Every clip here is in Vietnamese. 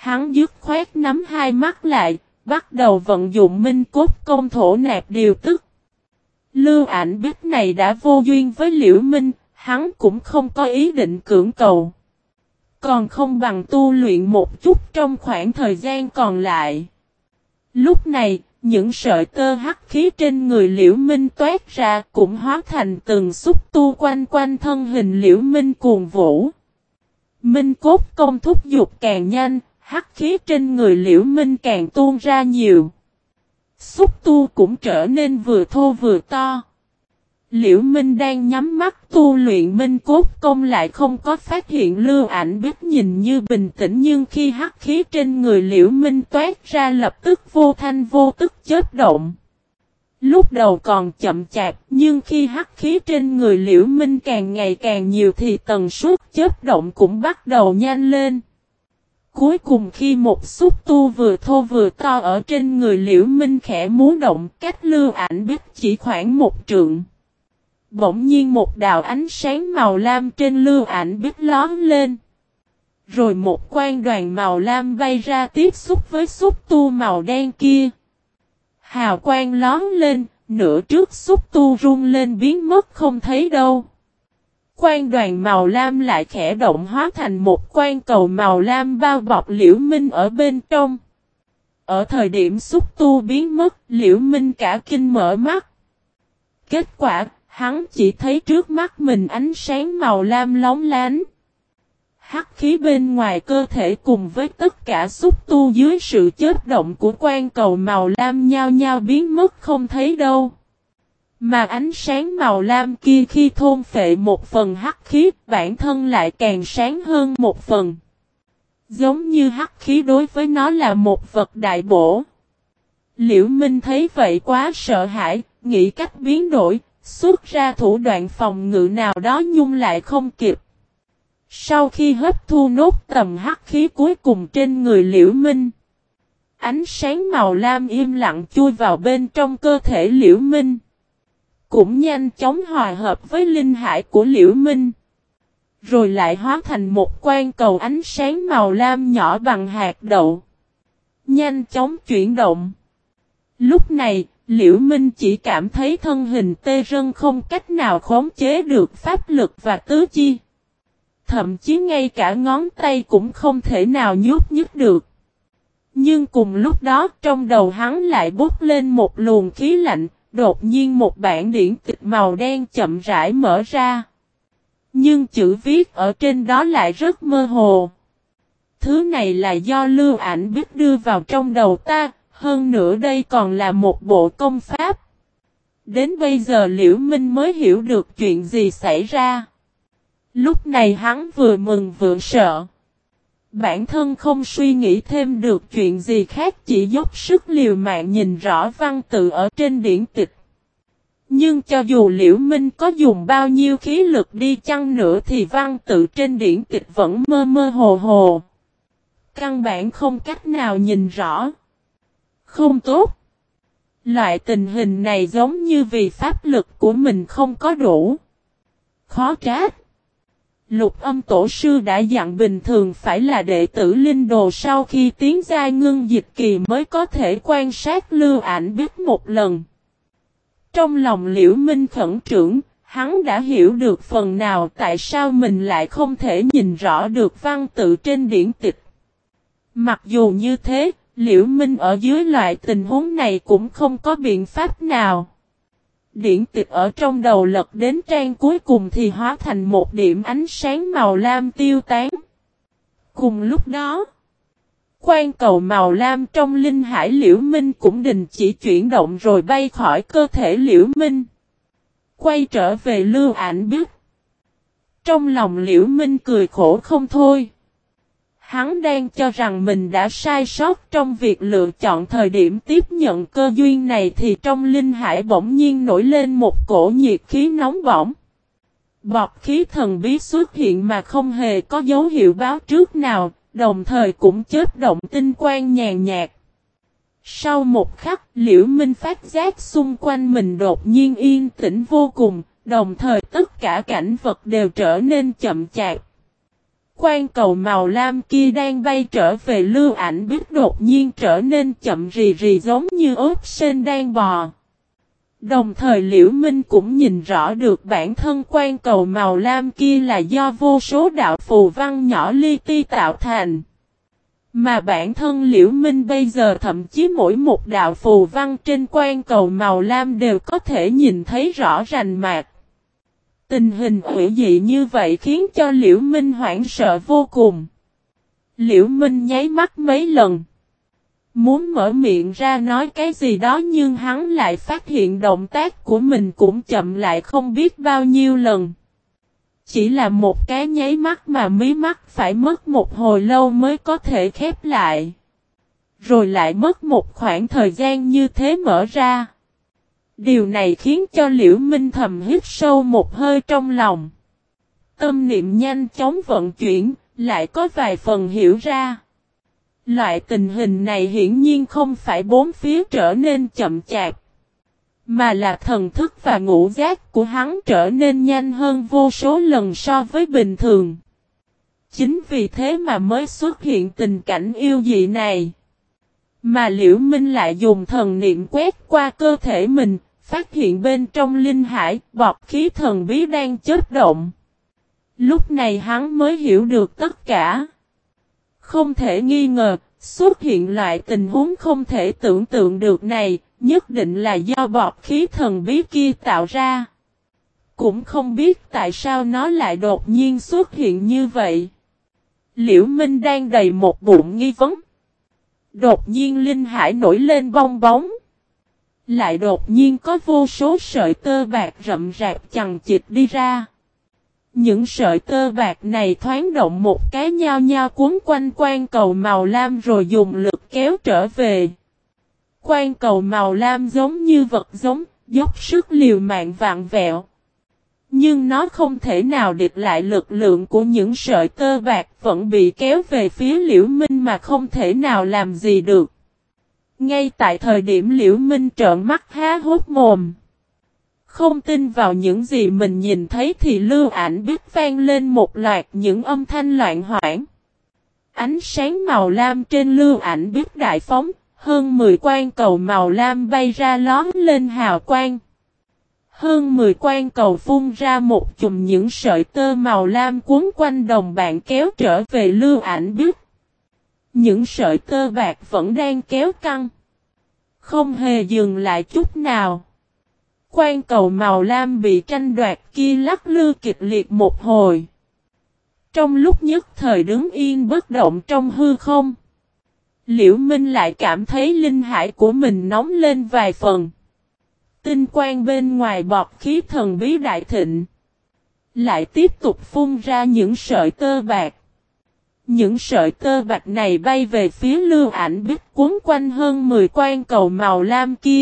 hắn dứt khoát nắm hai mắt lại, bắt đầu vận dụng minh cốt công thổ nạp điều tức. Lưu Ảnh Bích này đã vô duyên với Liễu Minh, hắn cũng không có ý định cưỡng cầu. Còn không bằng tu luyện một chút trong khoảng thời gian còn lại. Lúc này, những sợi tơ hắc khí trên người Liễu Minh toát ra cũng hóa thành từng xúc tu quanh quanh thân hình Liễu Minh cuồng vũ. Minh cốt công thúc dục càng nhanh, hắc khí trên người Liễu Minh càng tuôn ra nhiều. Xúc tu cũng trở nên vừa thô vừa to. Liễu Minh đang nhắm mắt tu luyện minh cốt công lại không có phát hiện Lưu Ảnh Bích nhìn như bình tĩnh, nhưng khi hắc khí trên người Liễu Minh toát ra lập tức vô thanh vô tức chớp động. Lúc đầu còn chậm chạp, nhưng khi hắc khí trên người Liễu Minh càng ngày càng nhiều thì tần suất chớp động cũng bắt đầu nhanh lên. Cuối cùng khi một xúc tu vừa thô vừa to ở trên người Liễu Minh khẽ múa động, cách Lưu Ảnh Bích chỉ khoảng một trượng. Bỗng nhiên một đạo ánh sáng màu lam trên Lưu Ảnh Bích lóe lên. Rồi một quang đoàn màu lam bay ra tiếp xúc với xúc tu màu đen kia. Hào quang lóe lên, nửa trước xúc tu rung lên biến mất không thấy đâu. Quang đoàn màu lam lại khẽ động hóa thành một quang cầu màu lam bao bọc Liễu Minh ở bên trong. Ở thời điểm xúc tu biến mất, Liễu Minh cả kinh mở mắt. Kết quả, hắn chỉ thấy trước mắt mình ánh sáng màu lam lóng lánh. Hắc khí bên ngoài cơ thể cùng với tất cả xúc tu dưới sự chớp động của quang cầu màu lam nhao nhao biến mất không thấy đâu. Mà ánh sáng màu lam kia khi thôn phệ một phần hắc khí, bản thân lại càng sáng hơn một phần. Giống như hắc khí đối với nó là một vật đại bổ. Liễu Minh thấy vậy quá sợ hãi, nghĩ cách biến đổi, xuất ra thủ đoạn phòng ngự nào đó nhưng lại không kịp. Sau khi hấp thu nốt tầm hắc khí cuối cùng trên người Liễu Minh, ánh sáng màu lam im lặng chui vào bên trong cơ thể Liễu Minh. Cũng nhanh chóng hòa hợp với linh hải của Liễu Minh. Rồi lại hóa thành một quang cầu ánh sáng màu lam nhỏ bằng hạt đậu. Nhanh chóng chuyển động. Lúc này, Liễu Minh chỉ cảm thấy thân hình tê rần không cách nào khống chế được pháp lực và tứ chi. Thậm chí ngay cả ngón tay cũng không thể nào nhúc nhích được. Nhưng cùng lúc đó trong đầu hắn lại bốc lên một luồng khí lạnh, đột nhiên một bản điển tịch màu đen chậm rãi mở ra. Nhưng chữ viết ở trên đó lại rất mơ hồ. Thứ này là do Lưu Ảnh Bích đưa vào trong đầu ta, hơn nữa đây còn là một bộ công pháp. Đến bây giờ Liễu Minh mới hiểu được chuyện gì xảy ra. Lúc này hắn vừa mừng vừa sợ. Bản thân không suy nghĩ thêm được chuyện gì khác, chỉ dốc sức liều mạng nhìn rõ văn tự ở trên điển tịch. Nhưng cho dù Liễu Minh có dùng bao nhiêu khí lực đi chăng nữa thì văn tự trên điển tịch vẫn mơ mơ hồ hồ. Căn bản không cách nào nhìn rõ. Không tốt. Loại tình hình này giống như vì pháp lực của mình không có đủ. Khó trách. Lục Âm Tổ sư đã dặn bình thường phải là đệ tử linh đồ sau khi tiến giai ngưng dịch kỳ mới có thể quan sát Lưu Ảnh Bích một lần. Trong lòng Liễu Minh khẩn trương, hắn đã hiểu được phần nào tại sao mình lại không thể nhìn rõ được văn tự trên điển tịch. Mặc dù như thế, Liễu Minh ở dưới loại tình huống này cũng không có biện pháp nào. Điển tịch ở trong đầu lật đến trang cuối cùng thì hóa thành một điểm ánh sáng màu lam tiêu tán. Cùng lúc đó, quang cầu màu lam trong linh hải Liễu Minh cũng đình chỉ chuyển động rồi bay khỏi cơ thể Liễu Minh. Quay trở về Lưu Ảnh Bích. Trong lòng Liễu Minh cười khổ không thôi. Hắn đang cho rằng mình đã sai sót trong việc lựa chọn thời điểm tiếp nhận cơ duyên này thì trong linh hải bỗng nhiên nổi lên một cổ nhiệt khí nóng bỏng. Bọt khí thần bí xuất hiện mà không hề có dấu hiệu báo trước nào, đồng thời cũng chớp động tinh quang nhàn nhạt. Sau một khắc, Liễu Minh phát giác xung quanh mình đột nhiên yên tĩnh vô cùng, đồng thời tất cả cảnh vật đều trở nên chậm chạp. Quan cầu màu lam kia đang bay trở về Lưu Ảnh Biết đột nhiên trở nên chậm rì rì giống như ốp sên đang bò. Đồng thời Liễu Minh cũng nhìn rõ được bản thân quan cầu màu lam kia là do vô số đạo phù văn nhỏ li ti tạo thành. Mà bản thân Liễu Minh bây giờ thậm chí mỗi một đạo phù văn trên quan cầu màu lam đều có thể nhìn thấy rõ rành mạch. Tình hình hủy dị như vậy khiến cho Liễu Minh hoảng sợ vô cùng. Liễu Minh nháy mắt mấy lần. Muốn mở miệng ra nói cái gì đó nhưng hắn lại phát hiện động tác của mình cũng chậm lại không biết bao nhiêu lần. Chỉ là một cái nháy mắt mà mí mắt phải mất một hồi lâu mới có thể khép lại. Rồi lại mất một khoảng thời gian như thế mở ra. Điều này khiến cho Liễu Minh thầm hít sâu một hơi trong lòng. Tâm niệm nhanh chóng vận chuyển, lại có vài phần hiểu ra. Loại tình hình này hiển nhiên không phải bốn phía trở nên chậm chạp, mà là thần thức và ngũ giác của hắn trở nên nhanh hơn vô số lần so với bình thường. Chính vì thế mà mới xuất hiện tình cảnh yêu dị này. Mà Liễu Minh lại dùng thần niệm quét qua cơ thể mình, phát hiện bên trong linh hải bọt khí thần bí đang chớp động. Lúc này hắn mới hiểu được tất cả. Không thể nghi ngờ, xuất hiện loại tình huống không thể tưởng tượng được này, nhất định là do bọt khí thần bí kia tạo ra. Cũng không biết tại sao nó lại đột nhiên xuất hiện như vậy. Liễu Minh đang đầy một bụng nghi vấn. Đột nhiên linh hải nổi lên bong bóng. Lại đột nhiên có vô số sợi tơ bạc rậm rạp chằng chịt đi ra. Những sợi tơ bạc này thoáng động một cái nhao nhao cuốn quanh quan cầu màu lam rồi dùng lực kéo trở về. Quan cầu màu lam giống như vật giống, dốc sức liều mạng vặn vẹo. Nhưng nó không thể nào địch lại lực lượng của những sợi tơ bạc vẫn bị kéo về phía Liễu Minh mà không thể nào làm gì được. Ngay tại thời điểm Liễu Minh trợn mắt há hốc mồm. Không tin vào những gì mình nhìn thấy thì Lưu Ảnh Biết vang lên một loạt những âm thanh loạn hoảng. Ánh sáng màu lam trên Lưu Ảnh Biết đại phóng, hơn 10 quan cầu màu lam bay ra lón lên hào quang. Hơn 10 quan cầu phun ra một chùm những sợi tơ màu lam cuốn quanh đồng bạn kéo trở về Lưu Ảnh Biết. Những sợi tơ bạc vẫn đang kéo căng. Không hề dừng lại chút nào. Quan cầu màu lam bị tranh đoạt kia lắc lư kịch liệt một hồi. Trong lúc nhất thời đứng yên bất động trong hư không. Liễu Minh lại cảm thấy linh hải của mình nóng lên vài phần. Tinh quang bên ngoài bọt khí thần bí đại thịnh. Lại tiếp tục phun ra những sợi tơ bạc. Những sợi tơ bạc này bay về phía Lưu Ảnh Biết cuốn quanh hơn 10 quan cầu màu lam kia.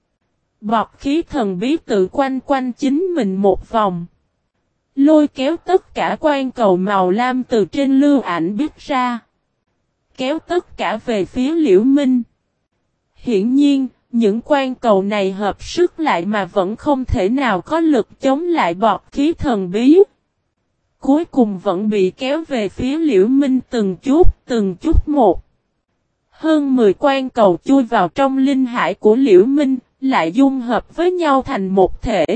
Bọt khí thần bí tự quanh quanh chính mình một vòng. Lôi kéo tất cả quan cầu màu lam từ trên Lưu Ảnh Biết ra. Kéo tất cả về phía Liễu Minh. Hiển nhiên, những quan cầu này hợp sức lại mà vẫn không thể nào có lực chống lại bọt khí thần bí. Cuối cùng vẫn bị kéo về phía Liễu Minh từng chút một. Hơn 10 quan cầu chui vào trong linh hải của Liễu Minh, lại dung hợp với nhau thành một thể.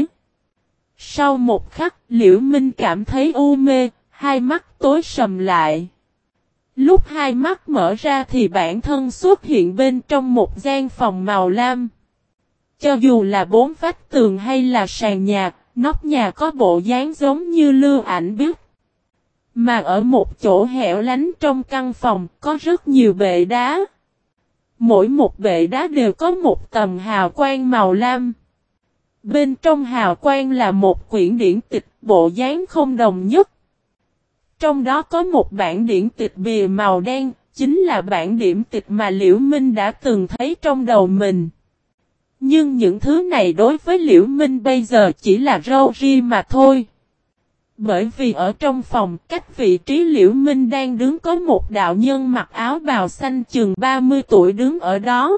Sau một khắc, Liễu Minh cảm thấy u mê, hai mắt tối sầm lại. Lúc hai mắt mở ra thì bản thân xuất hiện bên trong một gian phòng màu lam. Cho dù là bốn vách tường hay là sàn nhà, nóc nhà có bộ dáng giống như Lưu Ảnh Biết. Mà ở một chỗ hẻo lánh trong căn phòng có rất nhiều bệ đá. Mỗi một bệ đá đều có một tầm hào quang màu lam. Bên trong hào quang là một quyển điển tịch bộ dáng không đồng nhất. Trong đó có một bản điển tịch bìa màu đen, chính là bản điển tịch mà Liễu Minh đã từng thấy trong đầu mình. Nhưng những thứ này đối với Liễu Minh bây giờ chỉ là râu ria mà thôi. Bởi vì ở trong phòng cách vị trí Liễu Minh đang đứng có một đạo nhân mặc áo bào xanh chừng 30 tuổi đứng ở đó.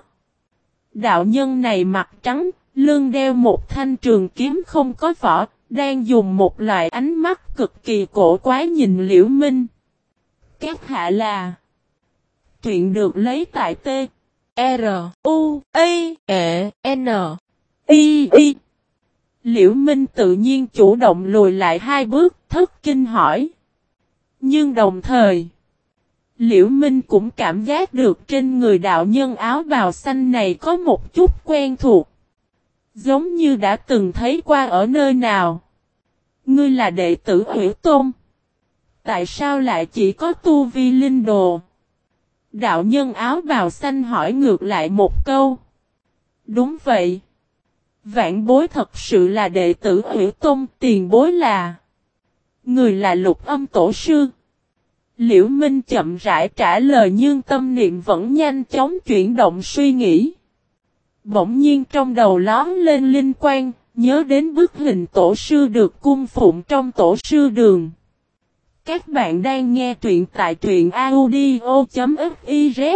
Đạo nhân này mặc trắng, lưng đeo một thanh trường kiếm không có vỏ, đang dùng một loại ánh mắt cực kỳ cổ quái nhìn Liễu Minh. Các hạ là. Truyện được lấy tại T. R. U. A. E. N. I. I. Liễu Minh tự nhiên chủ động lùi lại 2 bước, thất kinh hỏi. Nhưng đồng thời, Liễu Minh cũng cảm giác được trên người đạo nhân áo bào xanh này có một chút quen thuộc. Giống như đã từng thấy qua ở nơi nào. Ngươi là đệ tử Hủy Tôn. Tại sao lại chỉ có tu vi linh đồ? Đạo nhân áo bào xanh hỏi ngược lại một câu. Đúng vậy. Vãn bối thật sự là đệ tử Hủy Tôn, tiền bối là. Người là Lục Âm Tổ Sư. Liễu Minh chậm rãi trả lời nhưng tâm niệm vẫn nhanh chóng chuyển động suy nghĩ. Bỗng nhiên trong đầu lóe lên linh quang, nhớ đến bức hình tổ sư được cung phụng trong tổ sư đường. Các bạn đang nghe truyện tại truyện audio.fiz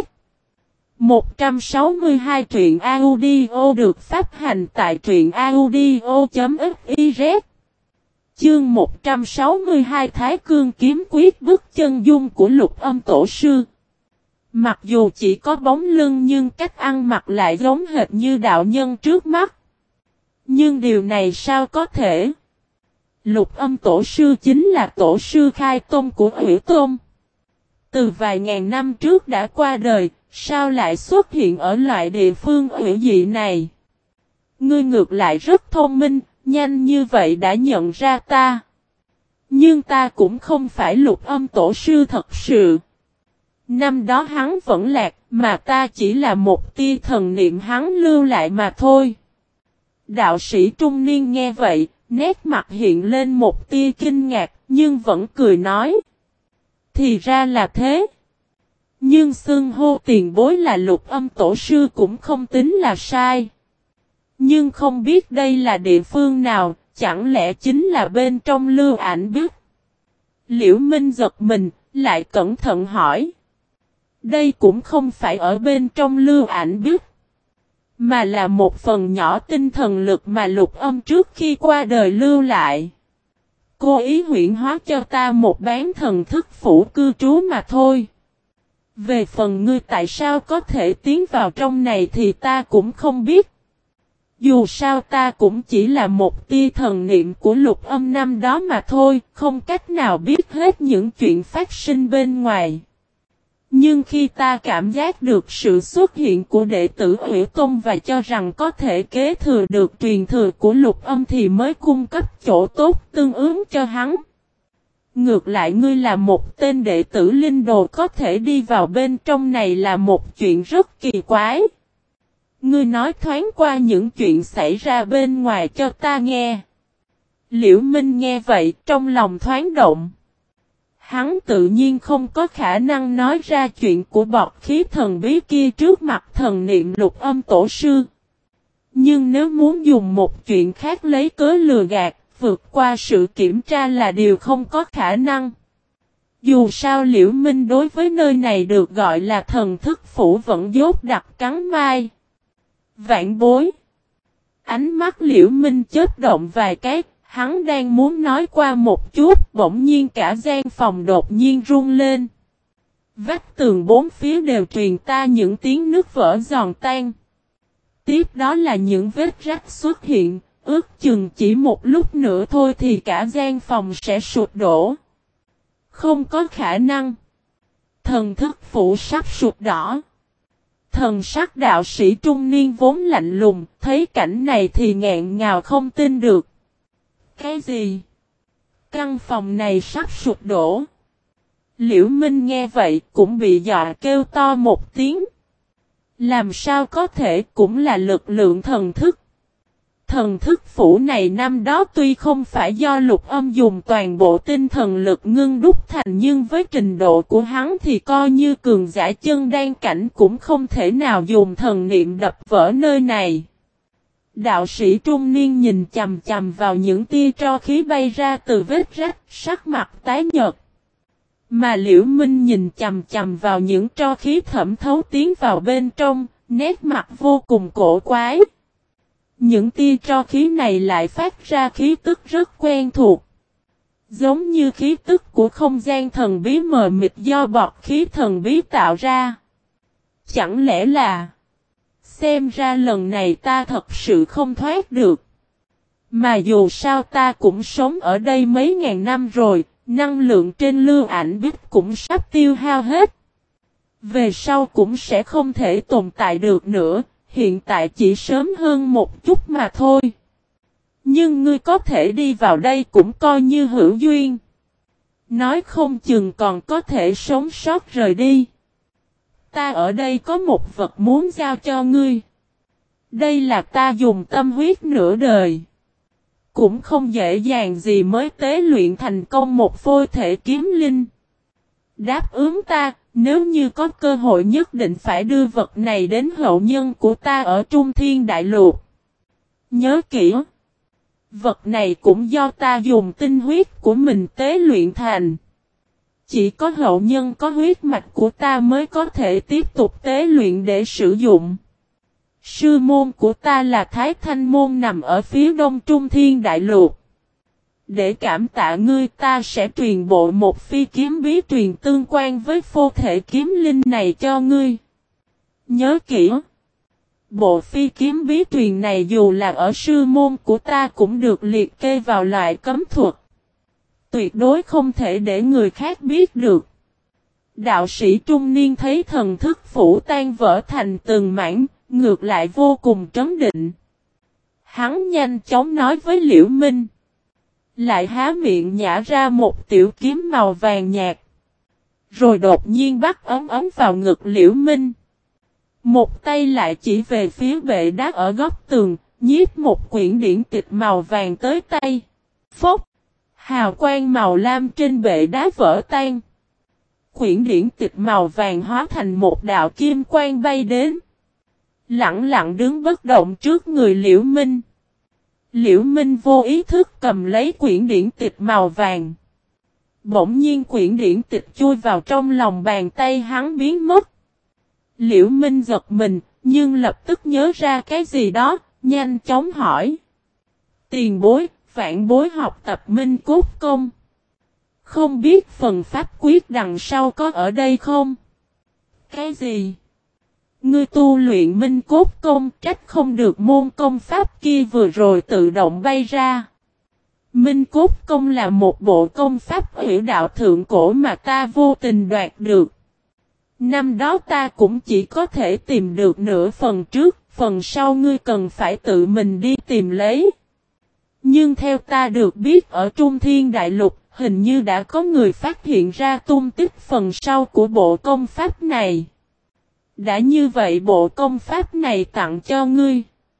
162 truyện audio được phát hành tại truyện audio.fiz Chương 162 Thái Cương Kiếm Quyết bức chân dung của Lục Âm Tổ Sư. Mặc dù chỉ có bóng lưng nhưng cách ăn mặc lại giống hệt như đạo nhân trước mắt. Nhưng điều này sao có thể? Lục Âm Tổ Sư chính là tổ sư khai tôn của Hủy Tôn. Từ vài ngàn năm trước đã qua đời, sao lại xuất hiện ở loại địa phương hủy dị này? Ngươi ngược lại rất thông minh, nhanh như vậy đã nhận ra ta. Nhưng ta cũng không phải Lục Âm Tổ Sư thật sự. Năm đó hắn vẫn lạc, mà ta chỉ là một tia thần niệm hắn lưu lại mà thôi. Đạo sĩ trung niên nghe vậy, nét mặt hiện lên một tia kinh ngạc, nhưng vẫn cười nói. Thì ra là thế. Nhưng xưng hô tiền bối là Lục Âm Tổ Sư cũng không tính là sai. Nhưng không biết đây là địa phương nào, chẳng lẽ chính là bên trong Lưu Ảnh Biết? Liễu Minh giật mình, lại cẩn thận hỏi. Đây cũng không phải ở bên trong Lưu Ảnh Biết, mà là một phần nhỏ tinh thần lực mà Lục Âm trước khi qua đời lưu lại. Cô ý huyễn hóa cho ta một bán thần thức phủ cư trú mà thôi. Về phần ngươi tại sao có thể tiến vào trong này thì ta cũng không biết. Dù sao ta cũng chỉ là một tia thần niệm của Lục Âm năm đó mà thôi, không cách nào biết hết những chuyện phát sinh bên ngoài. Nhưng khi ta cảm giác được sự xuất hiện của đệ tử Hủy Tôn và cho rằng có thể kế thừa được truyền thừa của Lục Âm thì mới cung cấp chỗ tốt tương ứng cho hắn. Ngược lại ngươi là một tên đệ tử linh đồ có thể đi vào bên trong này là một chuyện rất kỳ quái. Ngươi nói thoáng qua những chuyện xảy ra bên ngoài cho ta nghe. Liễu Minh nghe vậy trong lòng thoáng động. Hắn tự nhiên không có khả năng nói ra chuyện của bọt khí thần bí kia trước mặt thần niệm Lục Âm Tổ Sư. Nhưng nếu muốn dùng một chuyện khác lấy cớ lừa gạt, vượt qua sự kiểm tra là điều không có khả năng. Dù sao Liễu Minh đối với nơi này được gọi là thần thức phủ vẫn dốt đặc cắn mai. Vạn bối. Ánh mắt Liễu Minh chớp động vài cái, hắn đang muốn nói qua một chút, bỗng nhiên cả gian phòng đột nhiên rung lên. Vách tường bốn phía đều truyền ta những tiếng nước vỡ giòn tan. Tiếp đó là những vết rách xuất hiện, ước chừng chỉ một lúc nữa thôi thì cả gian phòng sẽ sụp đổ. Không có khả năng. Thần thức phủ sắp sụp đổ. Thần sắc đạo sĩ trung niên vốn lạnh lùng, thấy cảnh này thì nghẹn ngào không tin được. Cái gì? Căn phòng này sắp sụp đổ. Liễu Minh nghe vậy cũng bị dọa kêu to một tiếng. Làm sao có thể cũng là lực lượng thần thức. Thần thức phủ này năm đó tuy không phải do Lục Âm dùng toàn bộ tinh thần lực ngưng đúc thành nhưng với trình độ của hắn thì coi như cường giả chân đan cảnh cũng không thể nào dùng thần niệm đập vỡ nơi này. Đạo sĩ trung niên nhìn chằm chằm vào những tia tro khí bay ra từ vết rách, sắc mặt tái nhợt. Mà Liễu Minh nhìn chằm chằm vào những tro khí thẩm thấu tiến vào bên trong, nét mặt vô cùng cổ quái. Những tia tro khí này lại phát ra khí tức rất quen thuộc. Giống như khí tức của không gian thần bí mờ mịt do bọt khí thần bí tạo ra. Chẳng lẽ là... Xem ra lần này ta thật sự không thoát được. Mà dù sao ta cũng sống ở đây mấy ngàn năm rồi, năng lượng trên lưu ảnh bích cũng sắp tiêu hao hết. Về sau cũng sẽ không thể tồn tại được nữa, hiện tại chỉ sớm hơn một chút mà thôi. Nhưng ngươi có thể đi vào đây cũng coi như hữu duyên. Nói không chừng còn có thể sống sót rời đi. Ta ở đây có một vật muốn giao cho ngươi. Đây là ta dùng tâm huyết nửa đời. Cũng không dễ dàng gì mới tế luyện thành công một phôi thể kiếm linh. Đáp ứng ta, nếu như có cơ hội nhất định phải đưa vật này đến hậu nhân của ta ở Trung Thiên Đại Lục. Nhớ kỹ. Vật này cũng do ta dùng tinh huyết của mình tế luyện thành. Chỉ có hậu nhân có huyết mạch của ta mới có thể tiếp tục tế luyện để sử dụng. Sư môn của ta là Thái Thanh Môn nằm ở phía đông Trung Thiên Đại Lục. Để cảm tạ ngươi ta sẽ truyền bộ một phi kiếm bí truyền tương quan với phô thể kiếm linh này cho ngươi. Nhớ kỹ. Bộ phi kiếm bí truyền này dù là ở sư môn của ta cũng được liệt kê vào loại cấm thuật. Tuyệt đối không thể để người khác biết được. Đạo sĩ trung niên thấy thần thức phủ tan vỡ thành từng mảng, ngược lại vô cùng trấn định. Hắn nhanh chóng nói với Liễu Minh. Lại há miệng nhả ra một tiểu kiếm màu vàng nhạt. Rồi đột nhiên bắt ấm vào ngực Liễu Minh. Một tay lại chỉ về phía bệ đá ở góc tường, nhiếp một quyển điển tịch màu vàng tới tay. Phốc! Hào quang màu lam trên bệ đá vỡ tan. Quyển điển tịch màu vàng hóa thành một đạo kim quang bay đến. Lặng lặng đứng bất động trước người Liễu Minh. Liễu Minh vô ý thức cầm lấy quyển điển tịch màu vàng. Bỗng nhiên quyển điển tịch chui vào trong lòng bàn tay hắn biến mất. Liễu Minh giật mình, nhưng lập tức nhớ ra cái gì đó, nhanh chóng hỏi. Tiền bối, vạn bối học tập Minh Cốt Công. Không biết phần pháp quyết đằng sau có ở đây không? Cái gì? Ngươi tu luyện Minh Cốt Công trách không được môn công pháp kia vừa rồi tự động bay ra. Minh Cốt Công là một bộ công pháp hủy đạo thượng cổ mà ta vô tình đoạt được. Năm đó ta cũng chỉ có thể tìm được nửa phần trước, phần sau ngươi cần phải tự mình đi tìm lấy. Nhưng theo ta được biết ở Trung Thiên Đại Lục, hình như đã có người phát hiện ra tung tích phần sau của bộ công pháp này. Đã như vậy bộ công pháp này tặng cho ngươi.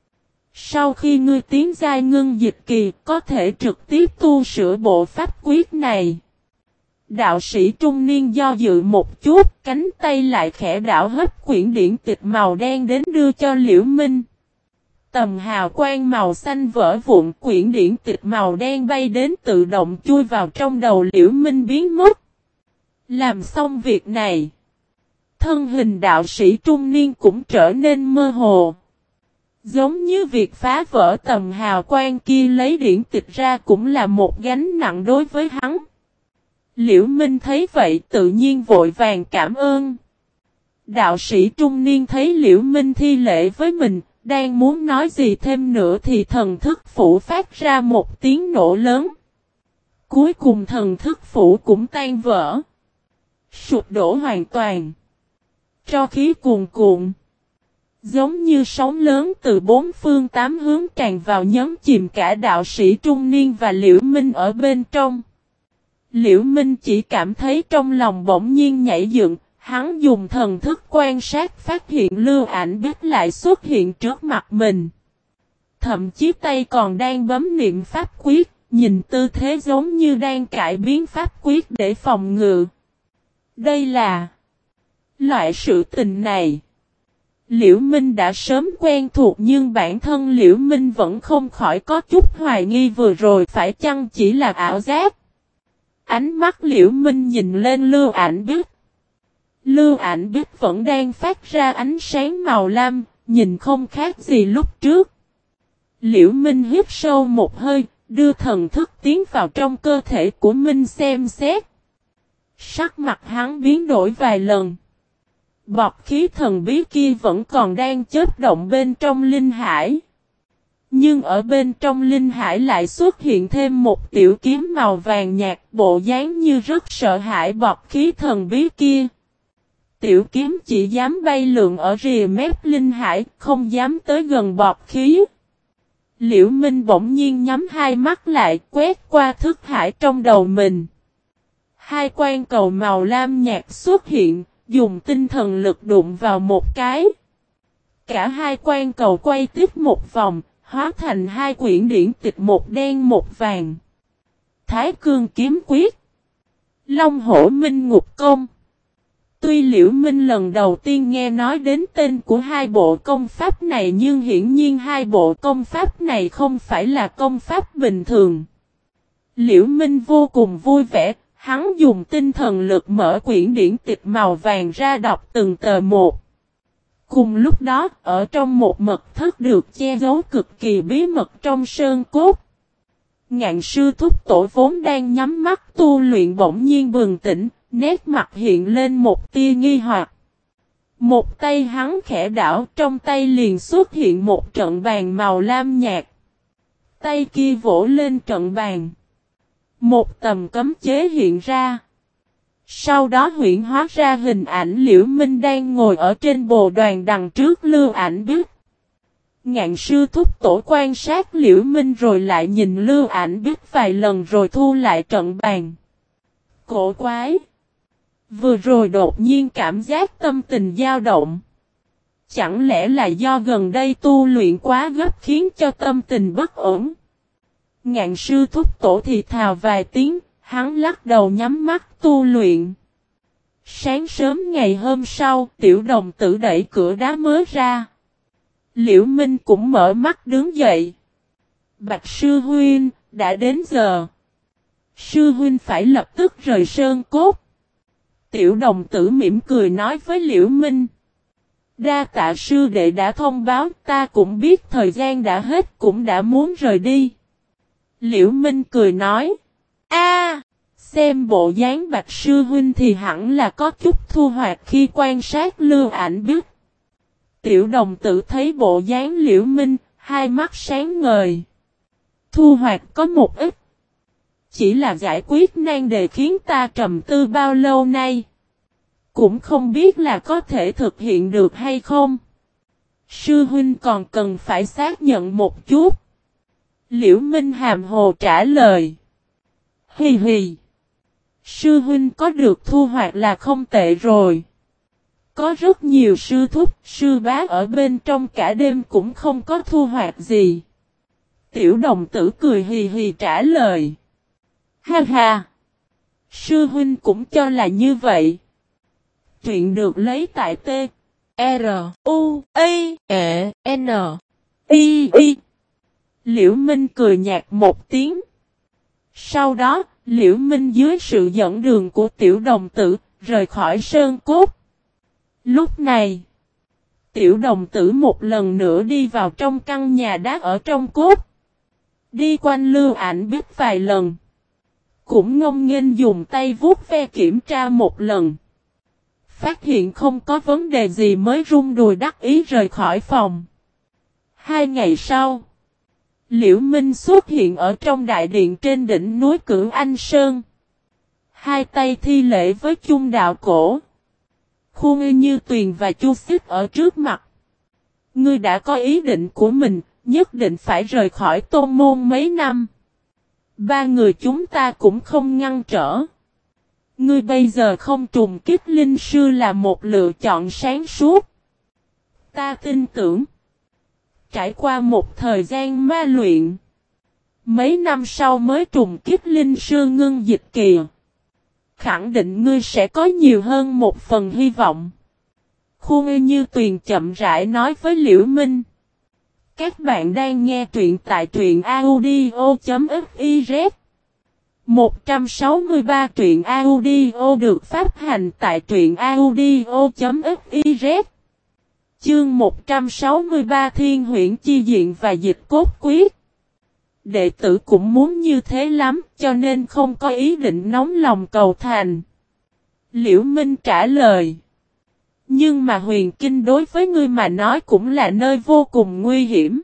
Sau khi ngươi tiến giai ngưng dịch kỳ, có thể trực tiếp tu sửa bộ pháp quyết này. Đạo sĩ trung niên do dự một chút, cánh tay lại khẽ đảo hấp quyển điển tịch màu đen đến đưa cho Liễu Minh. Tầm hào quang màu xanh vỡ vụn, quyển điển tịch màu đen bay đến tự động chui vào trong đầu Liễu Minh biến mất. Làm xong việc này, thân hình đạo sĩ trung niên cũng trở nên mơ hồ. Giống như việc phá vỡ tầm hào quang kia lấy điển tịch ra cũng là một gánh nặng đối với hắn. Liễu Minh thấy vậy tự nhiên vội vàng cảm ơn. Đạo sĩ trung niên thấy Liễu Minh thi lễ với mình, đang muốn nói gì thêm nữa thì thần thức phủ phát ra một tiếng nổ lớn. Cuối cùng thần thức phủ cũng tan vỡ. Sụp đổ hoàn toàn. Tro khí cuồn cuộn. Giống như sóng lớn từ bốn phương tám hướng tràn vào nhấn chìm cả đạo sĩ trung niên và Liễu Minh ở bên trong. Liễu Minh chỉ cảm thấy trong lòng bỗng nhiên nhảy dựng, hắn dùng thần thức quan sát phát hiện lưu ảnh bích lại xuất hiện trước mặt mình. Thậm chí tay còn đang bấm niệm pháp quyết, nhìn tư thế giống như đang cải biến pháp quyết để phòng ngự. Đây là loại sự tình này. Liễu Minh đã sớm quen thuộc nhưng bản thân Liễu Minh vẫn không khỏi có chút hoài nghi vừa rồi phải chăng chỉ là ảo giác. Ánh mắt Liễu Minh nhìn lên lưu ảnh bích. Lưu ảnh bích vẫn đang phát ra ánh sáng màu lam, nhìn không khác gì lúc trước. Liễu Minh hít sâu một hơi, đưa thần thức tiến vào trong cơ thể của Minh xem xét. Sắc mặt hắn biến đổi vài lần. Bọt khí thần bí kia vẫn còn đang chớp động bên trong linh hải. Nhưng ở bên trong linh hải lại xuất hiện thêm một tiểu kiếm màu vàng nhạt, bộ dáng như rất sợ hãi bọt khí thần bí kia. Tiểu kiếm chỉ dám bay lượn ở rìa mép linh hải, không dám tới gần bọt khí. Liễu Minh bỗng nhiên nhắm hai mắt lại, quét qua thức hải trong đầu mình. Hai quan cầu màu lam nhạt xuất hiện, dùng tinh thần lực đụng vào một cái. Cả hai quan cầu quay tiếp một vòng, hóa thành hai quyển điển tịch, một đen một vàng. Thái Cương Kiếm Quyết, Long Hổ Minh Ngục Công. Tuy Liễu Minh lần đầu tiên nghe nói đến tên của hai bộ công pháp này, nhưng hiển nhiên hai bộ công pháp này không phải là công pháp bình thường. Liễu Minh vô cùng vui vẻ, hắn dùng tinh thần lực mở quyển điển tịch màu vàng ra đọc từng tờ một. Cùng lúc đó, ở trong một mật thất được che giấu cực kỳ bí mật trong sơn cốt, Ngạn sư thúc tổ vốn đang nhắm mắt tu luyện bỗng nhiên bừng tỉnh, nét mặt hiện lên một tia nghi hoặc. Một tay hắn khẽ đảo, trong tay liền xuất hiện một trận bàn màu lam nhạt. Tay kia vỗ lên trận bàn. Một tầm cấm chế hiện ra. Sau đó huyễn hóa ra hình ảnh Liễu Minh đang ngồi ở trên bồ đoàn đằng trước Lưu Ảnh Biết. Ngạn sư thúc tổ quan sát Liễu Minh rồi lại nhìn Lưu Ảnh Biết vài lần rồi thu lại trận bàn. Cổ quái! Vừa rồi đột nhiên cảm giác tâm tình dao động. Chẳng lẽ là do gần đây tu luyện quá gấp khiến cho tâm tình bất ổn? Ngạn sư thúc tổ thì thào vài tiếng, hắn lắc đầu nhắm mắt tu luyện. Sáng sớm ngày hôm sau, tiểu đồng tử đẩy cửa đá mới ra. Liễu Minh cũng mở mắt đứng dậy. Bạch sư huynh, đã đến giờ. Sư huynh phải lập tức rời sơn cốt. Tiểu đồng tử mỉm cười nói với Liễu Minh. Đa tạ sư đệ đã thông báo, ta cũng biết thời gian đã hết, cũng đã muốn rời đi. Liễu Minh cười nói. Xem bộ dáng Bạch sư huynh thì hẳn là có chút thu hoạch khi quan sát Lưu Ảnh Biết. Tiểu đồng tử thấy bộ dáng Liễu Minh, hai mắt sáng ngời. Thu hoạch có một ít. Chỉ là giải quyết nan đề khiến ta trầm tư bao lâu nay. Cũng không biết là có thể thực hiện được hay không. Sư huynh còn cần phải xác nhận một chút. Liễu Minh hàm hồ trả lời. Hì hì. Sư huynh có được thu hoạch là không tệ rồi. Có rất nhiều sư thúc, sư bá ở bên trong cả đêm cũng không có thu hoạch gì. Tiểu đồng tử cười hì hì trả lời. Ha ha. Sư huynh cũng cho là như vậy. Truyện được lấy tại T. R. U. A. N. I. Liễu Minh cười nhạt một tiếng. Sau đó, Liễu Minh dưới sự dẫn đường của tiểu đồng tử, rời khỏi sơn cốt. Lúc này, tiểu đồng tử một lần nữa đi vào trong căn nhà đá ở trong cốt. Đi quanh Lưu Ảnh Biết vài lần. Cũng ngông nghênh dùng tay vuốt ve kiểm tra một lần. Phát hiện không có vấn đề gì mới rung đùi đắc ý rời khỏi phòng. 2 ngày sau, Liễu Minh xuất hiện ở trong đại điện trên đỉnh núi Cửu Anh Sơn. Hai tay thi lễ với chung đạo cổ. Khuôn Như Tuyền và Chu Xích ở trước mặt. Ngươi đã có ý định của mình, nhất định phải rời khỏi tôn môn mấy năm. 3 người chúng ta cũng không ngăn trở. Ngươi bây giờ không trùng kích linh sư là một lựa chọn sáng suốt. Ta tin tưởng. Trải qua một thời gian ma luyện. Mấy năm sau mới trùng kích linh sư ngưng dịch kỳ. Khẳng định ngươi sẽ có nhiều hơn một phần hy vọng. Khuôn Như Tuyền chậm rãi nói với Liễu Minh. Các bạn đang nghe truyện tại truyện audio.fiz 163 truyện audio được phát hành tại truyện audio.fiz. Chương 163 Thiên Huyễn Chi Diện và Dịch Cốt Quyết. Đệ tử cũng muốn như thế lắm, cho nên không có ý định nóng lòng cầu thành. Liễu Minh trả lời. Nhưng mà huyền kinh đối với ngươi mà nói cũng là nơi vô cùng nguy hiểm.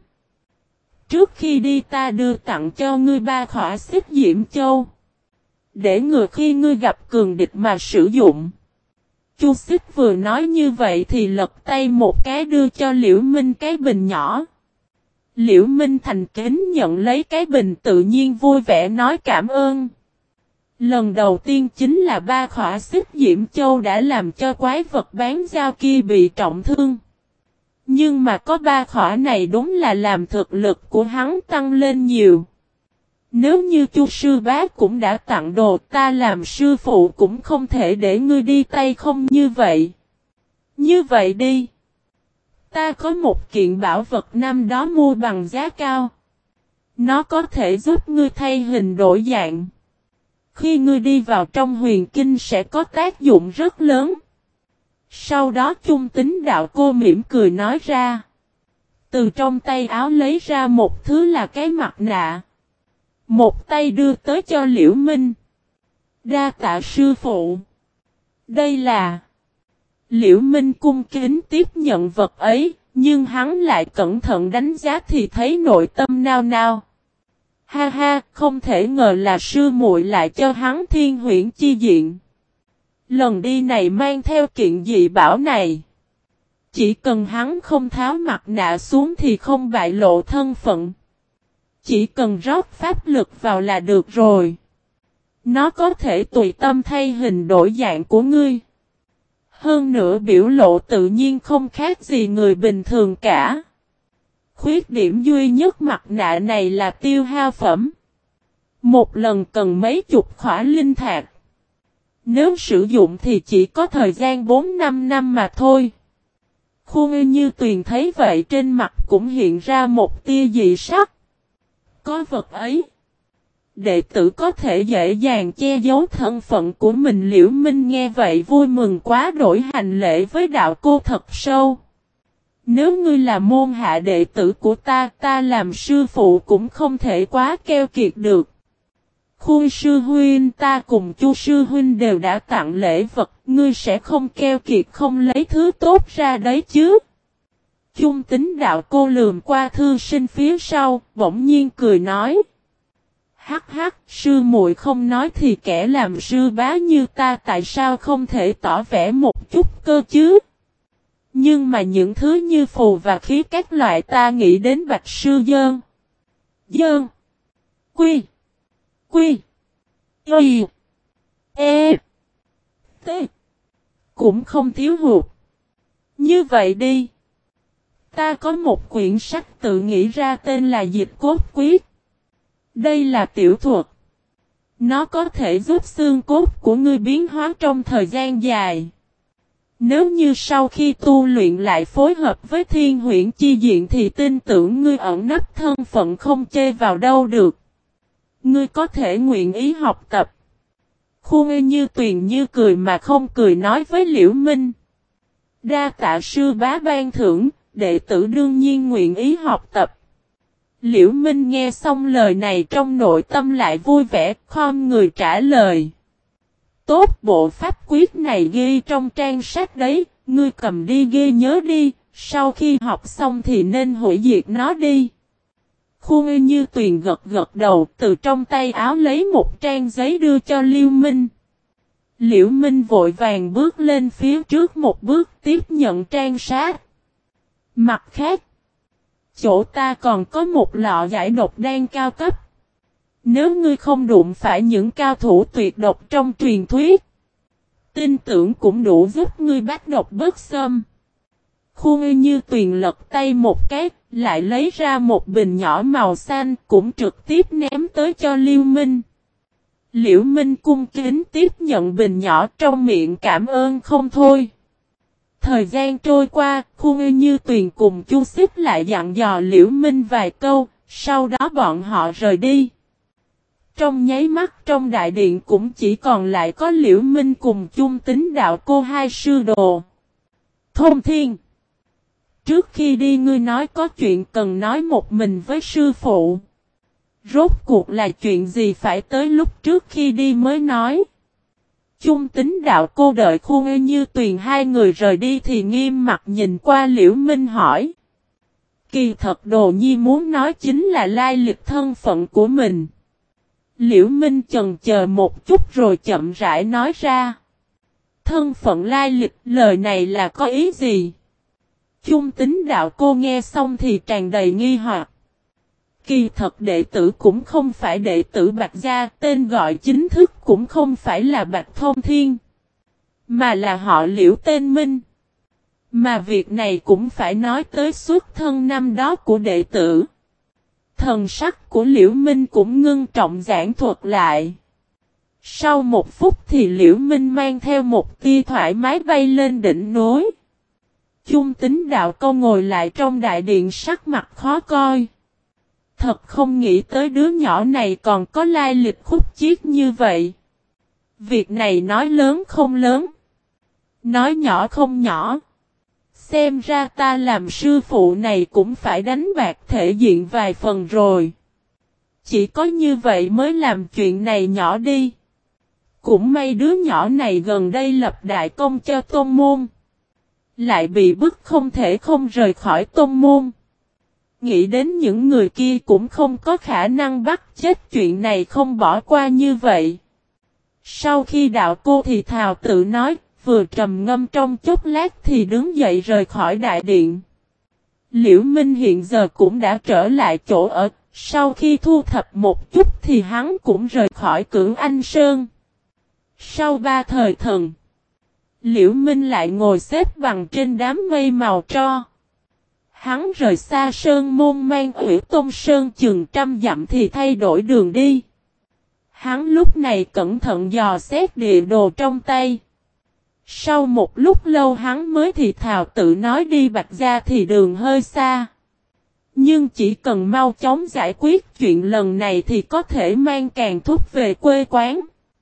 Trước khi đi ta đưa tặng cho ngươi 3 khỏa xích diễm châu. Để ngừa khi ngươi gặp cường địch mà sử dụng. Chu Xích vừa nói như vậy thì lật tay một cái đưa cho Liễu Minh cái bình nhỏ. Liễu Minh thành kính nhận lấy cái bình tự nhiên vui vẻ nói cảm ơn. Lần đầu tiên chính là 3 khỏa xích diễm châu đã làm cho quái vật bán dao kia bị trọng thương. Nhưng mà có 3 khỏa này đúng là làm thực lực của hắn tăng lên nhiều. Nếu như Chu sư bá cũng đã tặng đồ ta làm sư phụ cũng không thể để ngươi đi tay không như vậy. Như vậy đi. Ta có một kiện bảo vật năm đó mua bằng giá cao. Nó có thể giúp ngươi thay hình đổi dạng. Khi ngươi đi vào trong huyền kinh sẽ có tác dụng rất lớn. Sau đó Chung Tín Đạo Cô mỉm cười nói ra. Từ trong tay áo lấy ra một thứ là cái mặt nạ. Một tay đưa tới cho Liễu Minh. Đa tạ sư phụ. Đây là. Liễu Minh cung kính tiếp nhận vật ấy, nhưng hắn lại cẩn thận đánh giá thì thấy nội tâm nao nao. Ha ha, không thể ngờ là sư muội lại cho hắn thiên huyễn chi diện. Lần đi này mang theo kiện dị bảo này. Chỉ cần hắn không tháo mặt nạ xuống thì không bại lộ thân phận. Chỉ cần rót pháp lực vào là được rồi. Nó có thể tùy tâm thay hình đổi dạng của ngươi. Hơn nữa biểu lộ tự nhiên không khác gì người bình thường cả. Khuyết điểm duy nhất mặt nạ này là tiêu hao phẩm. Một lần cần mấy chục khỏa linh thạch. Nếu sử dụng thì chỉ có thời gian 4-5 năm mà thôi. Khuôn Như Tuyền thấy vậy trên mặt cũng hiện ra một tia dị sắc. Có vật ấy. Đệ tử có thể dễ dàng che giấu thân phận của mình. Liễu Minh nghe vậy vui mừng quá đổi hành lễ với đạo cô thật sâu. Nếu ngươi là môn hạ đệ tử của ta làm sư phụ cũng không thể quá keo kiệt được. Khuôn sư huynh ta cùng Chu sư huynh đều đã tặng lễ vật, ngươi sẽ không keo kiệt không lấy thứ tốt ra đấy chứ. Chung Tín Đạo Cô lườm qua thư sinh phía sau, bỗng nhiên cười nói. Hắc hắc, sư muội không nói thì kẻ làm sư bá như ta tại sao không thể tỏ vẻ một chút cơ chứ? Nhưng mà những thứ như phù và khí các loại ta nghĩ đến Bạch Sư Dơn. Dơn. Quy. Quy. Y. E. T. Cũng không thiếu hụt. Như vậy đi. Ta có một quyển sách tự nghĩ ra tên là Dịch Cốt Quyết. Đây là tiểu thuật. Nó có thể giúp xương cốt của ngươi biến hóa trong thời gian dài. Nếu như sau khi tu luyện lại phối hợp với thiên huyễn chi diện thì tin tưởng ngươi ẩn nấp thân phận không chê vào đâu được. Ngươi có thể nguyện ý học tập. Khuôn Như Tuyền như cười mà không cười nói với Liễu Minh. Đa tạ sư bá ban thưởng, đệ tử đương nhiên nguyện ý học tập. Liễu Minh nghe xong lời này trong nội tâm lại vui vẻ, khom người trả lời. Tốt, bộ pháp quyết này ghi trong trang sách đấy, ngươi cầm đi ghi nhớ đi, sau khi học xong thì nên hủy diệt nó đi. Khuôn Như Tuyền gật gật đầu, từ trong tay áo lấy một trang giấy đưa cho Liễu Minh. Liễu Minh vội vàng bước lên phía trước một bước tiếp nhận trang sách. Mặt khác, chỗ ta còn có một lọ giải độc đan cao cấp. Nếu ngươi không đụng phải những cao thủ tuyệt độc trong truyền thuyết, tin tưởng cũng đủ giúp ngươi bắt độc bớt xâm. Khuôn Như Tuyền lật tay một cái, lại lấy ra một bình nhỏ màu xanh cũng trực tiếp ném tới cho Liễu Minh. Liễu Minh cung kính tiếp nhận bình nhỏ trong miệng cảm ơn không thôi. Thời gian trôi qua, Khuôn Như Tuyền cùng Chu Xích lại dặn dò Liễu Minh vài câu, sau đó bọn họ rời đi. Trong nháy mắt trong đại điện cũng chỉ còn lại có Liễu Minh cùng Chung Tín Đạo Cô hai sư đồ. Thông Thiên, trước khi đi ngươi nói có chuyện cần nói một mình với sư phụ. Rốt cuộc là chuyện gì phải tới lúc trước khi đi mới nói. Chung Tính Đạo Cô đợi Khu Ngư Như Tuyền hai người rời đi thì nghiêm mặt nhìn qua Liễu Minh hỏi. Kỳ thật Đồ Nhi muốn nói chính là lai lịch thân phận của mình. Liễu Minh chần chờ một chút rồi chậm rãi nói ra. Thân phận lai lịch, lời này là có ý gì? Chung Tính Đạo Cô nghe xong thì tràn đầy nghi hoặc. Kỳ thật đệ tử cũng không phải đệ tử Bạch Gia, tên gọi chính thức cũng không phải là Bạch Thông Thiên, mà là họ Liễu tên Minh. Mà việc này cũng phải nói tới xuất thân năm đó của đệ tử. Thần sắc của Liễu Minh cũng ngưng trọng giảng thuật lại. Sau một phút thì Liễu Minh mang theo một tia thoải mái bay lên đỉnh núi. Chung Tính Đạo Câu ngồi lại trong đại điện sắc mặt khó coi. Thật không nghĩ tới đứa nhỏ này còn có lai lịch khúc chiết như vậy. Việc này nói lớn không lớn, nói nhỏ không nhỏ. Xem ra ta làm sư phụ này cũng phải đánh bạc thể diện vài phần rồi. Chỉ có như vậy mới làm chuyện này nhỏ đi. Cũng may đứa nhỏ này gần đây lập đại công cho tôn môn. Lại bị bức không thể không rời khỏi tôn môn. Nghĩ đến những người kia cũng không có khả năng bắt chết chuyện này không bỏ qua như vậy. Sau khi đạo cô thì thào tự nói, vừa trầm ngâm trong chốc lát thì đứng dậy rời khỏi đại điện. Liễu Minh hiện giờ cũng đã trở lại chỗ ở, sau khi thu thập một chút thì hắn cũng rời khỏi Cửu Anh Sơn. Sau 3 thời thần, Liễu Minh lại ngồi xếp bằng trên đám mây màu tro. Hắn rời xa Sơn Môn mang Ủy Tôn Sơn chừng 100 dặm thì thay đổi đường đi. Hắn lúc này cẩn thận dò xét địa đồ trong tay. Sau một lúc lâu hắn mới thì thào tự nói đi Bạch Gia thì đường hơi xa. Nhưng chỉ cần mau chóng giải quyết chuyện lần này thì có thể mang Càn Thúc về quê quán.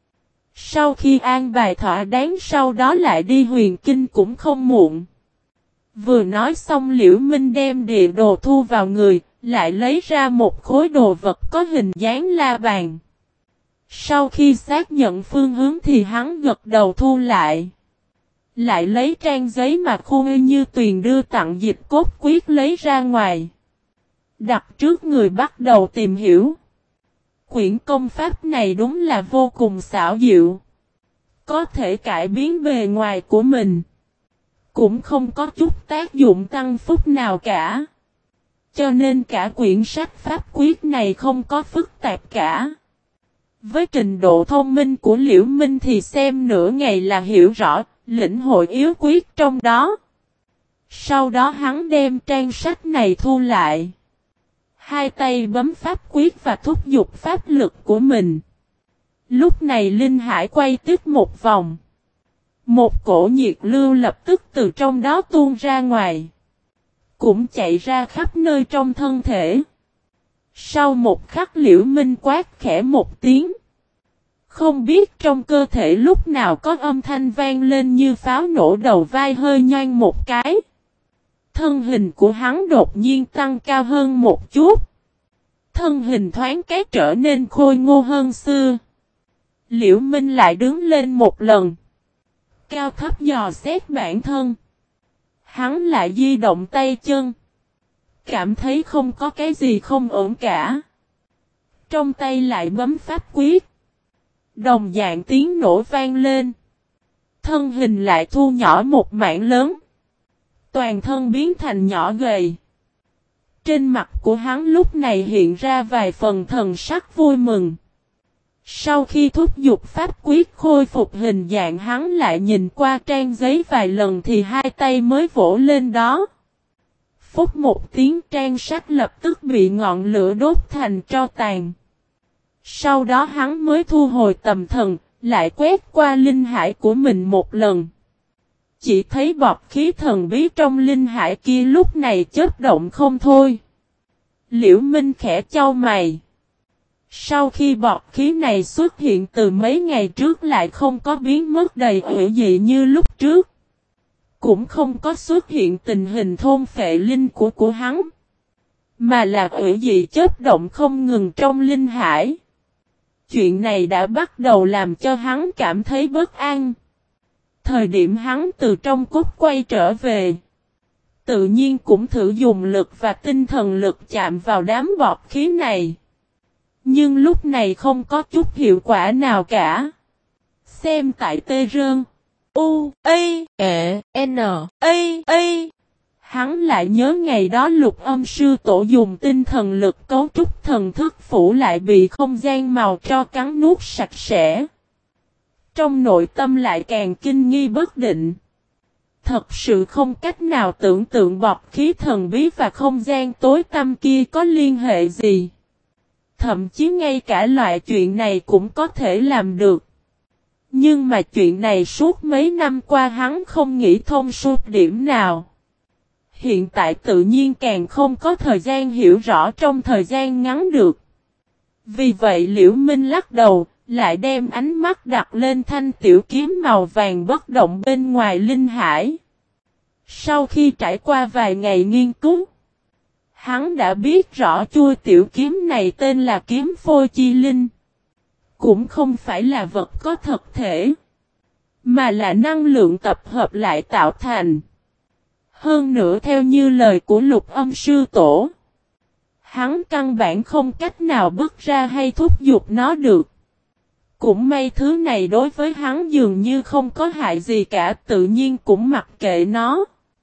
Sau khi an bài thỏa đáng sau đó lại đi Huyền Kinh cũng không muộn. Vừa nói xong Liễu Minh đem địa đồ thu vào người, lại lấy ra một khối đồ vật có hình dáng la bàn. Sau khi xác nhận phương hướng thì hắn gật đầu thu lại. Lại lấy trang giấy mà Khu Ngư Như Tuyền đưa tặng Dịch Cốt Quyết lấy ra ngoài. Đặt trước người bắt đầu tìm hiểu. Quyển công pháp này đúng là vô cùng xảo diệu. Có thể cải biến bề ngoài của mình. Cũng không có chút tác dụng tăng phúc nào cả. Cho nên cả quyển sách pháp quyết này không có phức tạp cả. Với trình độ thông minh của Liễu Minh thì xem nửa ngày là hiểu rõ, lĩnh hội yếu quyết trong đó. Sau đó hắn đem trang sách này thu lại. Hai tay bấm pháp quyết và thúc giục pháp lực của mình. Lúc này Linh Hải quay tiếp một vòng. Một cổ nhiệt lưu lập tức từ trong đó tuôn ra ngoài. Cũng chạy ra khắp nơi trong thân thể. Sau một khắc Liễu Minh quát khẽ một tiếng. Không biết trong cơ thể lúc nào có âm thanh vang lên như pháo nổ, đầu vai hơi nhoang một cái. Thân hình của hắn đột nhiên tăng cao hơn một chút. Thân hình thoáng cái trở nên khôi ngô hơn xưa. Liễu Minh lại đứng lên một lần. Cao thấp dò xét bản thân. Hắn lại di động tay chân. Cảm thấy không có cái gì không ổn cả. Trong tay lại bấm pháp quyết. Đồng dạng tiếng nổ vang lên. Thân hình lại thu nhỏ một mảng lớn. Toàn thân biến thành nhỏ gầy. Trên mặt của hắn lúc này hiện ra vài phần thần sắc vui mừng. Sau khi thúc giục pháp quyết khôi phục hình dạng hắn lại nhìn qua trang giấy vài lần thì hai tay mới vỗ lên đó. Phút một tiếng trang sách lập tức bị ngọn lửa đốt thành tro tàn. Sau đó hắn mới thu hồi tầm thần, lại quét qua linh hải của mình một lần. Chỉ thấy bọt khí thần bí trong linh hải kia lúc này chớp động không thôi. Liễu Minh khẽ chau mày. Sau khi bọt khí này xuất hiện từ mấy ngày trước lại không có biến mất đầy ủy dị như lúc trước. Cũng không có xuất hiện tình hình thôn phệ linh của hắn. mà là ủy dị chớp động không ngừng trong linh hải. Chuyện này đã bắt đầu làm cho hắn cảm thấy bất an. Thời điểm hắn từ trong cốt quay trở về, tự nhiên cũng thử dùng lực và tinh thần lực chạm vào đám bọt khí này. Nhưng lúc này không có chút hiệu quả nào cả. Xem tại Tê Rơn. U, A, E, N, A. Hắn lại nhớ ngày đó Lục Âm Sư Tổ dùng tinh thần lực cấu trúc thần thức phủ lại bị không gian màu tro cắn nuốt sạch sẽ. Trong nội tâm lại càng kinh nghi bất định. Thật sự không cách nào tưởng tượng bọt khí thần bí và không gian tối tăm kia có liên hệ gì. Thậm chí ngay cả loại chuyện này cũng có thể làm được. Nhưng mà chuyện này suốt mấy năm qua hắn không nghĩ thông suốt điểm nào. Hiện tại tự nhiên càng không có thời gian hiểu rõ trong thời gian ngắn được. Vì vậy Liễu Minh lắc đầu, lại đem ánh mắt đặt lên thanh tiểu kiếm màu vàng bất động bên ngoài linh hải. Sau khi trải qua vài ngày nghiên cứu, hắn đã biết rõ chuôi tiểu kiếm này tên là kiếm phôi chi linh. Cũng không phải là vật có thực thể, mà là năng lượng tập hợp lại tạo thành. Hơn nữa theo như lời của Lục Âm Sư Tổ, hắn căn bản không cách nào bước ra hay thúc giục nó được. Cũng may thứ này đối với hắn dường như không có hại gì cả, tự nhiên cũng mặc kệ nó.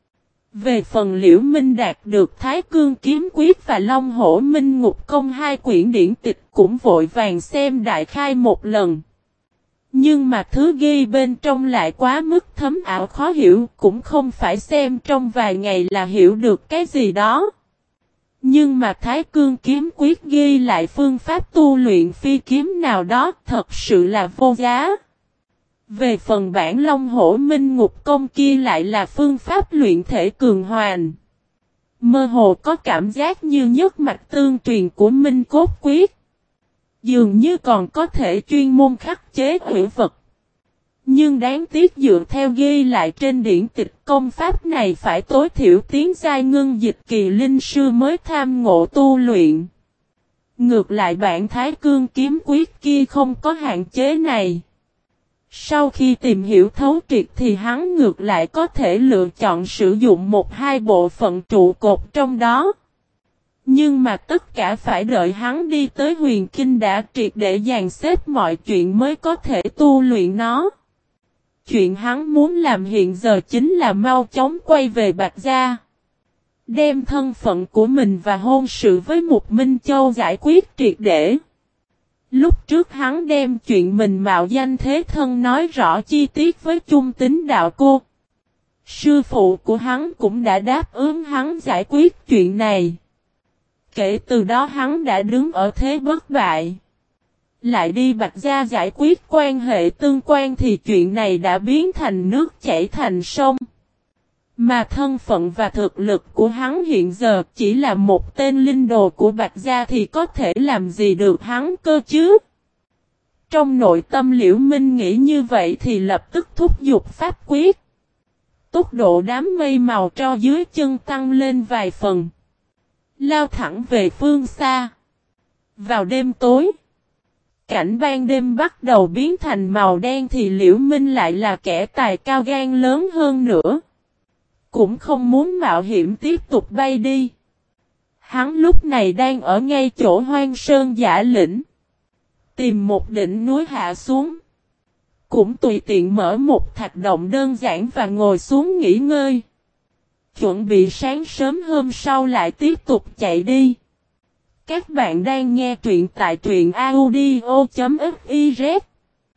Về phần Liễu Minh đạt được Thái Cương Kiếm Quyết và Long Hổ Minh Ngục Công hai quyển điển tịch cũng vội vàng xem đại khai một lần. Nhưng mà thứ ghi bên trong lại quá mức thấm ảo khó hiểu, cũng không phải xem trong vài ngày là hiểu được cái gì đó. Nhưng mà Thái Cương Kiếm Quyết ghi lại phương pháp tu luyện phi kiếm nào đó thật sự là vô giá. Về phần bản Long Hổ Minh Ngục Công kia lại là phương pháp luyện thể cường hoàn. Mơ hồ có cảm giác như nhất mạch tương truyền của Minh Cốt Quyết. Dường như còn có thể chuyên môn khắc chế hủy vật. Nhưng đáng tiếc dựa theo ghi lại trên điển tịch công pháp này phải tối thiểu tiến giai ngưng dịch kỳ linh sư mới tham ngộ tu luyện. Ngược lại bản Thái Cương Kiếm Quyết kia không có hạn chế này. Sau khi tìm hiểu thấu triệt thì hắn ngược lại có thể lựa chọn sử dụng một hai bộ phận trụ cột trong đó. Nhưng mà tất cả phải đợi hắn đi tới huyền kinh đã triệt để dàn xếp mọi chuyện mới có thể tu luyện nó. Chuyện hắn muốn làm hiện giờ chính là mau chóng quay về Bạch Gia. Đem thân phận của mình và hôn sự với Mục Minh Châu giải quyết triệt để. Lúc trước hắn đem chuyện mình mạo danh thế thân nói rõ chi tiết với Chung Tính Đạo Cô. Sư phụ của hắn cũng đã đáp ứng hắn giải quyết chuyện này. Kể từ đó hắn đã đứng ở thế bất bại. Lại đi Bạch Gia giải quyết quan hệ tương quan thì chuyện này đã biến thành nước chảy thành sông. Mà thân phận và thực lực của hắn hiện giờ chỉ là một tên linh đồ của Bạch Gia thì có thể làm gì được hắn cơ chứ? Trong nội tâm Liễu Minh nghĩ như vậy thì lập tức thúc giục pháp quyết. Tốc độ đám mây màu tro dưới chân tăng lên vài phần. Lao thẳng về phương xa. Vào đêm tối, cảnh ban đêm bắt đầu biến thành màu đen thì Liễu Minh lại là kẻ tài cao gan lớn hơn nữa. Cũng không muốn mạo hiểm tiếp tục bay đi. Hắn lúc này đang ở ngay chỗ Hoang Sơn Giả Lĩnh. Tìm một đỉnh núi hạ xuống. Cũng tùy tiện mở một thạch động đơn giản và ngồi xuống nghỉ ngơi. Chuẩn bị sáng sớm hôm sau lại tiếp tục chạy đi. Các bạn đang nghe truyện tại truyện audio.fiz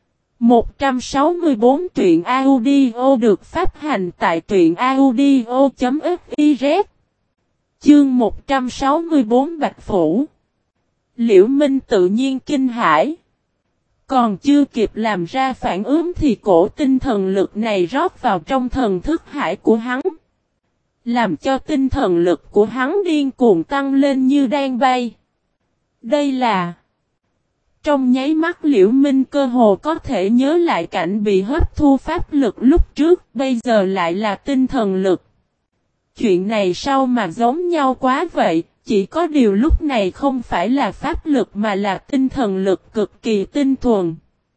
164 truyện audio được phát hành tại truyện audio.fiz. Chương 164 Bạch Phủ. Liễu Minh tự nhiên kinh hãi. Còn chưa kịp làm ra phản ứng thì cổ tinh thần lực này rót vào trong thần thức hải của hắn. Làm cho tinh thần lực của hắn điên cuồng tăng lên như đang bay. Đây là... Trong nháy mắt Liễu Minh cơ hồ có thể nhớ lại cảnh bị hấp thu pháp lực lúc trước, bây giờ lại là tinh thần lực. Chuyện này sao mà giống nhau quá vậy, Chỉ có điều lúc này không phải là pháp lực mà là tinh thần lực cực kỳ tinh thuần.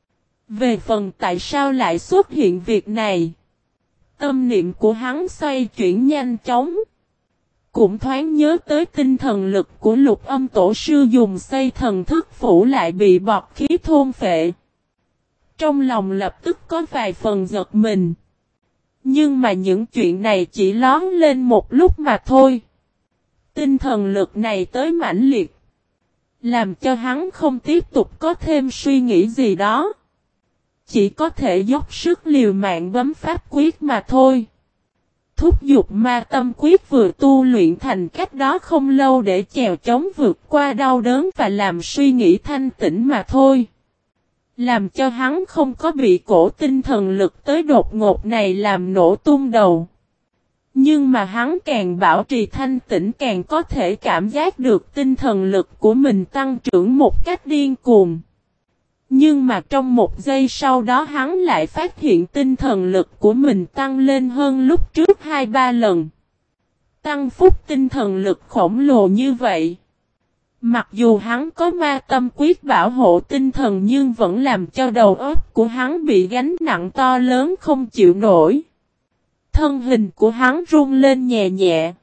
Về phần tại sao lại xuất hiện việc này, tâm niệm của hắn xoay chuyển nhanh chóng. Cũng thoáng nhớ tới tinh thần lực của Lục Âm Tổ sư dùng xây thần thức phủ lại bị bọt khí thôn phệ. Trong lòng lập tức có vài phần giật mình. Nhưng mà những chuyện này chỉ lóe lên một lúc mà thôi. Tinh thần lực này tới mãnh liệt, làm cho hắn không tiếp tục có thêm suy nghĩ gì đó. Chỉ có thể dốc sức liều mạng bấm pháp quyết mà thôi. Thúc giục ma tâm quyết vừa tu luyện thành cách đó không lâu để chèo chống vượt qua đau đớn và làm suy nghĩ thanh tĩnh mà thôi. Làm cho hắn không có bị cổ tinh thần lực tới đột ngột này làm nổ tung đầu. Nhưng mà hắn càng bảo trì thanh tĩnh càng có thể cảm giác được tinh thần lực của mình tăng trưởng một cách điên cuồng. Nhưng mà trong một giây sau đó hắn lại phát hiện tinh thần lực của mình tăng lên hơn lúc trước 2-3 lần. Tăng phúc tinh thần lực khổng lồ như vậy. Mặc dù hắn có ma tâm quyết bảo hộ tinh thần nhưng vẫn làm cho đầu óc của hắn bị gánh nặng to lớn không chịu nổi. Thân hình của hắn run lên nhẹ nhẹ.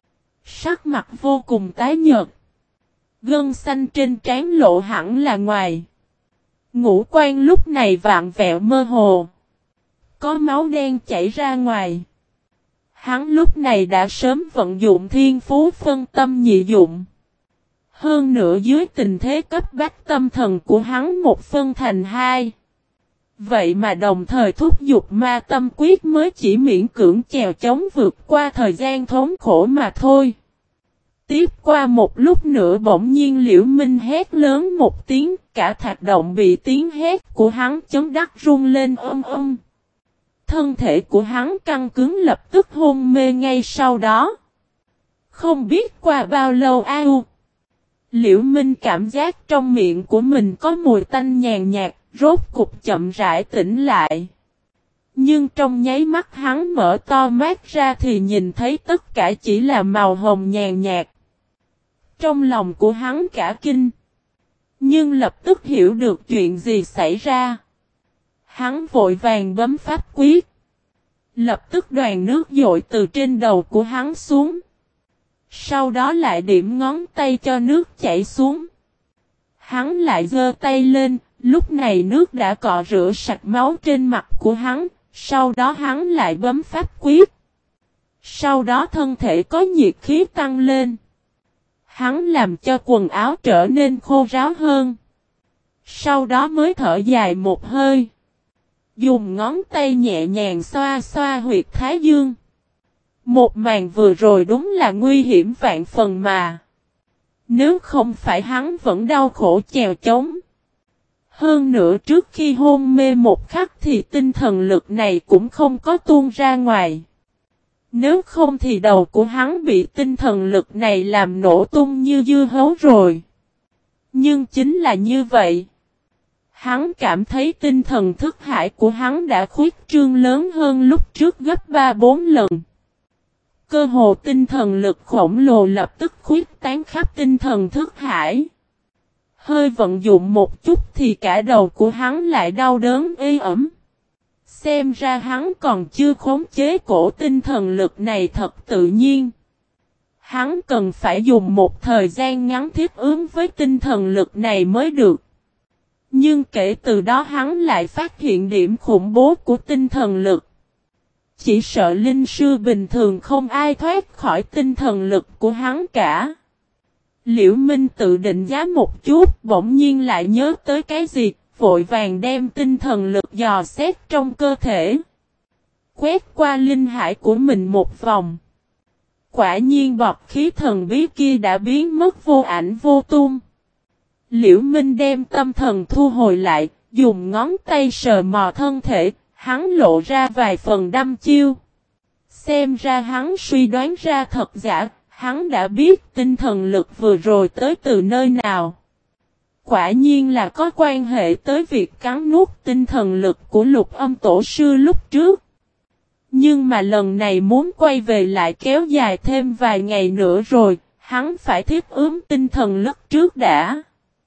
Sắc mặt vô cùng tái nhợt. Gân xanh trên trán lộ hẳn là ngoài. Ngũ quan lúc này vạn vẹo mơ hồ. Có máu đen chảy ra ngoài. Hắn lúc này đã sớm vận dụng thiên phú phân tâm nhị dụng. Hơn nữa dưới tình thế cấp bách tâm thần của hắn một phân thành hai. Vậy mà đồng thời thúc giục ma tâm quyết mới chỉ miễn cưỡng chèo chống vượt qua thời gian thống khổ mà thôi. Tiếp qua một lúc nữa bỗng nhiên Liễu Minh hét lớn một tiếng, cả thạch động bị tiếng hét của hắn chấn đắc rung lên Thân thể của hắn căng cứng lập tức hôn mê ngay sau đó. Không biết qua bao lâu Liễu Minh cảm giác trong miệng của mình có mùi tanh nhàn nhạt, rốt cục chậm rãi tỉnh lại. Nhưng trong nháy mắt hắn mở to mắt ra thì nhìn thấy tất cả chỉ là màu hồng nhàn nhạt. Trong lòng của hắn cả kinh. Nhưng lập tức hiểu được chuyện gì xảy ra. Hắn vội vàng bấm pháp quyết. Lập tức đoàn nước dội từ trên đầu của hắn xuống. Sau đó lại điểm ngón tay cho nước chảy xuống. Hắn lại giơ tay lên, lúc này nước đã cọ rửa sạch máu trên mặt của hắn, sau đó hắn lại bấm pháp quyết. Sau đó thân thể có nhiệt khí tăng lên. Hắn làm cho quần áo trở nên khô ráo hơn. Sau đó mới thở dài một hơi. Dùng ngón tay nhẹ nhàng xoa xoa huyệt thái dương. Một màn vừa rồi đúng là nguy hiểm vạn phần mà. Nếu không phải hắn vẫn đau khổ chèo chống. Hơn nữa trước khi hôn mê một khắc thì tinh thần lực này cũng không có tuôn ra ngoài. Nếu không thì đầu của hắn bị tinh thần lực này làm nổ tung như dưa hấu rồi. Nhưng chính là như vậy. Hắn cảm thấy tinh thần thức hải của hắn đã khuyết trương lớn hơn lúc trước gấp 3-4 lần. Cơ hồ tinh thần lực khổng lồ lập tức khuyết tán khắp tinh thần thức hải. Hơi vận dụng một chút thì cả đầu của hắn lại đau đớn ê ẩm. Xem ra hắn còn chưa khống chế cổ tinh thần lực này thật tự nhiên. Hắn cần phải dùng một thời gian ngắn thiết ứng với tinh thần lực này mới được. Nhưng kể từ đó hắn lại phát hiện điểm khủng bố của tinh thần lực. Chỉ sợ linh sư bình thường không ai thoát khỏi tinh thần lực của hắn cả. Liễu Minh tự định giá một chút, bỗng nhiên lại nhớ tới cái gì, vội vàng đem tinh thần lực dò xét trong cơ thể. Quét qua linh hải của mình một vòng. Quả nhiên bọt khí thần bí kia đã biến mất vô ảnh vô tung. Liễu Minh đem tâm thần thu hồi lại, dùng ngón tay sờ mò thân thể, hắn lộ ra vài phần đăm chiêu. Xem ra hắn suy đoán ra thật giả, hắn đã biết tinh thần lực vừa rồi tới từ nơi nào. Quả nhiên là có quan hệ tới việc cắn nuốt tinh thần lực của Lục Âm Tổ sư lúc trước. Nhưng mà lần này muốn quay về lại kéo dài thêm vài ngày nữa rồi, Hắn phải thiết ứng tinh thần lực trước đã.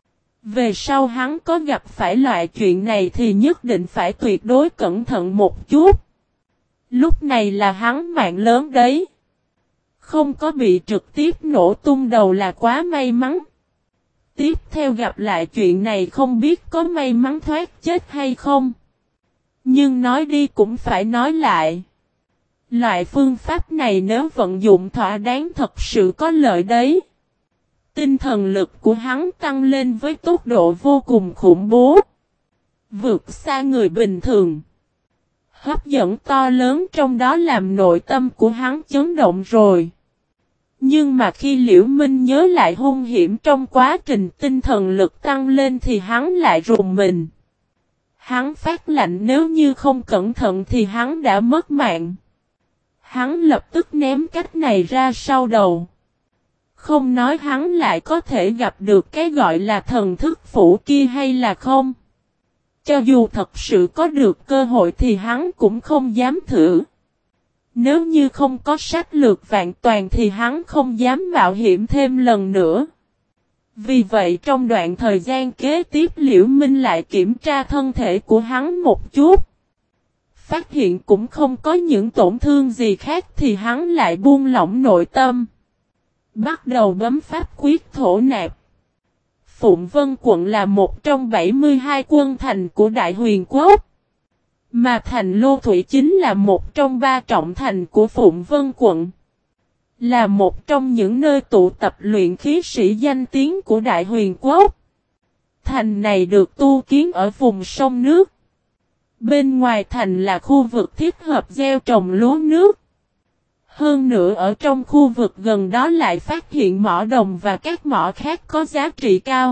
Về sau hắn có gặp phải loại chuyện này thì nhất định phải tuyệt đối cẩn thận một chút. Lúc này là hắn mạng lớn đấy. Không có bị trực tiếp nổ tung đầu là quá may mắn. Tiếp theo gặp lại chuyện này không biết có may mắn thoát chết hay không. Nhưng nói đi cũng phải nói lại. Loại phương pháp này nếu vận dụng thỏa đáng thật sự có lợi đấy. Tinh thần lực của hắn tăng lên với tốc độ vô cùng khủng bố. Vượt xa người bình thường. Hấp dẫn to lớn trong đó làm nội tâm của hắn chấn động rồi. Nhưng mà khi Liễu Minh nhớ lại hung hiểm trong quá trình tinh thần lực tăng lên thì hắn lại rùng mình. Hắn phát lạnh nếu như không cẩn thận thì hắn đã mất mạng. Hắn lập tức ném cách này ra sau đầu. Không nói hắn lại có thể gặp được cái gọi là thần thức phủ kia hay là không. Cho dù thật sự có được cơ hội thì hắn cũng không dám thử. Nếu như không có sách lược vạn toàn thì hắn không dám mạo hiểm thêm lần nữa. Vì vậy trong đoạn thời gian kế tiếp Liễu Minh lại kiểm tra thân thể của hắn một chút. Phát hiện cũng không có những tổn thương gì khác thì hắn lại buông lỏng nội tâm. Bắt đầu bấm pháp quyết thổ nạp. Phụng Vân quận là một trong 72 quân thành của Đại Huyền Quốc. Mà thành Lô Thủy chính là một trong 3 trọng thành của Phụng Vân quận. Là một trong những nơi tụ tập luyện khí sĩ danh tiếng của Đại Huyền Quốc. Thành này được tu kiến ở vùng sông nước. Bên ngoài thành là khu vực thích hợp gieo trồng lúa nước. Hơn nữa ở trong khu vực gần đó lại phát hiện mỏ đồng và các mỏ khác có giá trị cao.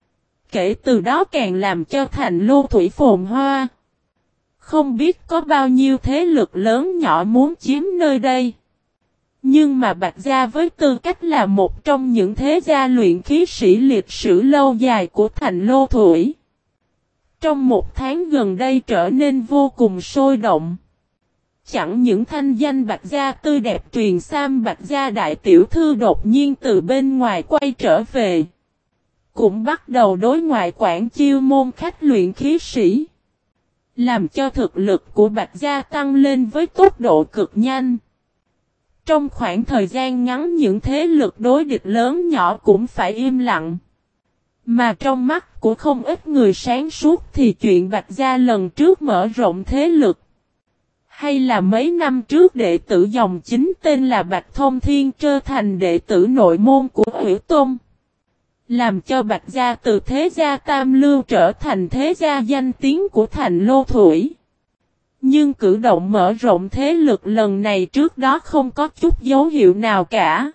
Kể từ đó càng làm cho thành Lô Thủy phồn hoa. Không biết có bao nhiêu thế lực lớn nhỏ muốn chiếm nơi đây. Nhưng mà Bạch Gia với tư cách là một trong những thế gia luyện khí sĩ lịch sử lâu dài của thành Lô Thủy. Trong một tháng gần đây trở nên vô cùng sôi động. Chẳng những thanh danh Bạch Gia tươi đẹp truyền sam Bạch Gia đại tiểu thư đột nhiên từ bên ngoài quay trở về. Cũng bắt đầu đối ngoại quản chiêu môn khách luyện khí sĩ. Làm cho thực lực của Bạch Gia tăng lên với tốc độ cực nhanh. Trong khoảng thời gian ngắn những thế lực đối địch lớn nhỏ cũng phải im lặng. Mà trong mắt của không ít người sáng suốt thì chuyện Bạch Gia lần trước mở rộng thế lực. Hay là mấy năm trước đệ tử dòng chính tên là Bạch Thông Thiên trở thành đệ tử nội môn của Hủy Tôn. Làm cho Bạch Gia từ thế gia tam lưu trở thành thế gia danh tiếng của thành Lô Thủy. Nhưng cử động mở rộng thế lực lần này trước đó không có chút dấu hiệu nào cả.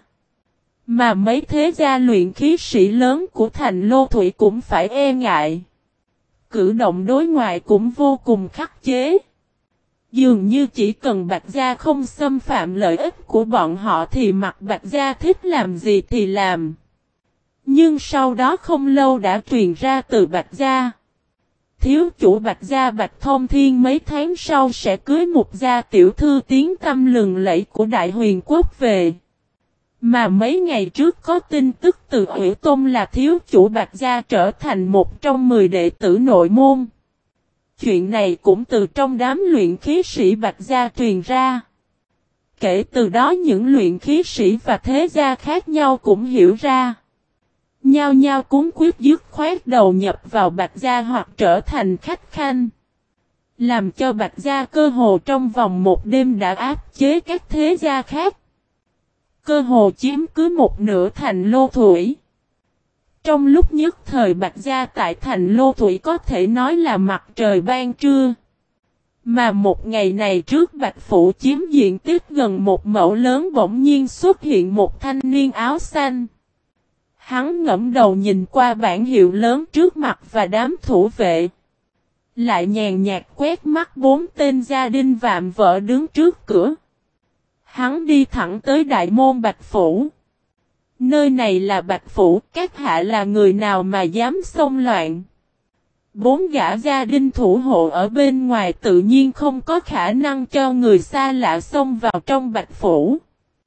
Mà mấy thế gia luyện khí sĩ lớn của thành Lô Thủy cũng phải e ngại. Cử động đối ngoại cũng vô cùng khắc chế. Dường như chỉ cần Bạch Gia không xâm phạm lợi ích của bọn họ thì mặc Bạch Gia thích làm gì thì làm. Nhưng sau đó không lâu đã truyền ra từ Bạch Gia. Thiếu chủ Bạch Gia Bạch Thông Thiên mấy tháng sau sẽ cưới một gia tiểu thư tiếng tăm lừng lẫy của Đại Huyền Quốc về. Mà mấy ngày trước có tin tức từ Hủy Tôn là thiếu chủ Bạch Gia trở thành một trong 10 đệ tử nội môn. Chuyện này cũng từ trong đám luyện khí sĩ Bạch Gia truyền ra. Kể từ đó những luyện khí sĩ và thế gia khác nhau cũng hiểu ra. Nhao nhao cuốn quyết dứt khoát đầu nhập vào Bạch Gia hoặc trở thành khách khanh. Làm cho Bạch Gia cơ hồ trong vòng một đêm đã áp chế các thế gia khác. Cơ hồ chiếm cứ một nửa thành Lô Thủy. Trong lúc nhất thời Bạch Gia tại thành Lô Thủy có thể nói là mặt trời ban trưa. Mà một ngày này trước Bạch Phủ chiếm diện tích gần một mẫu lớn bỗng nhiên xuất hiện một thanh niên áo xanh. Hắn ngẫm đầu nhìn qua bảng hiệu lớn trước mặt và đám thủ vệ. Lại nhàn nhạt quét mắt 4 tên gia đình vạm vỡ đứng trước cửa. Hắn đi thẳng tới đại môn Bạch Phủ. Nơi này là Bạch Phủ, các hạ là người nào mà dám xông loạn. 4 gã gia đình thủ hộ ở bên ngoài tự nhiên không có khả năng cho người xa lạ xông vào trong Bạch Phủ.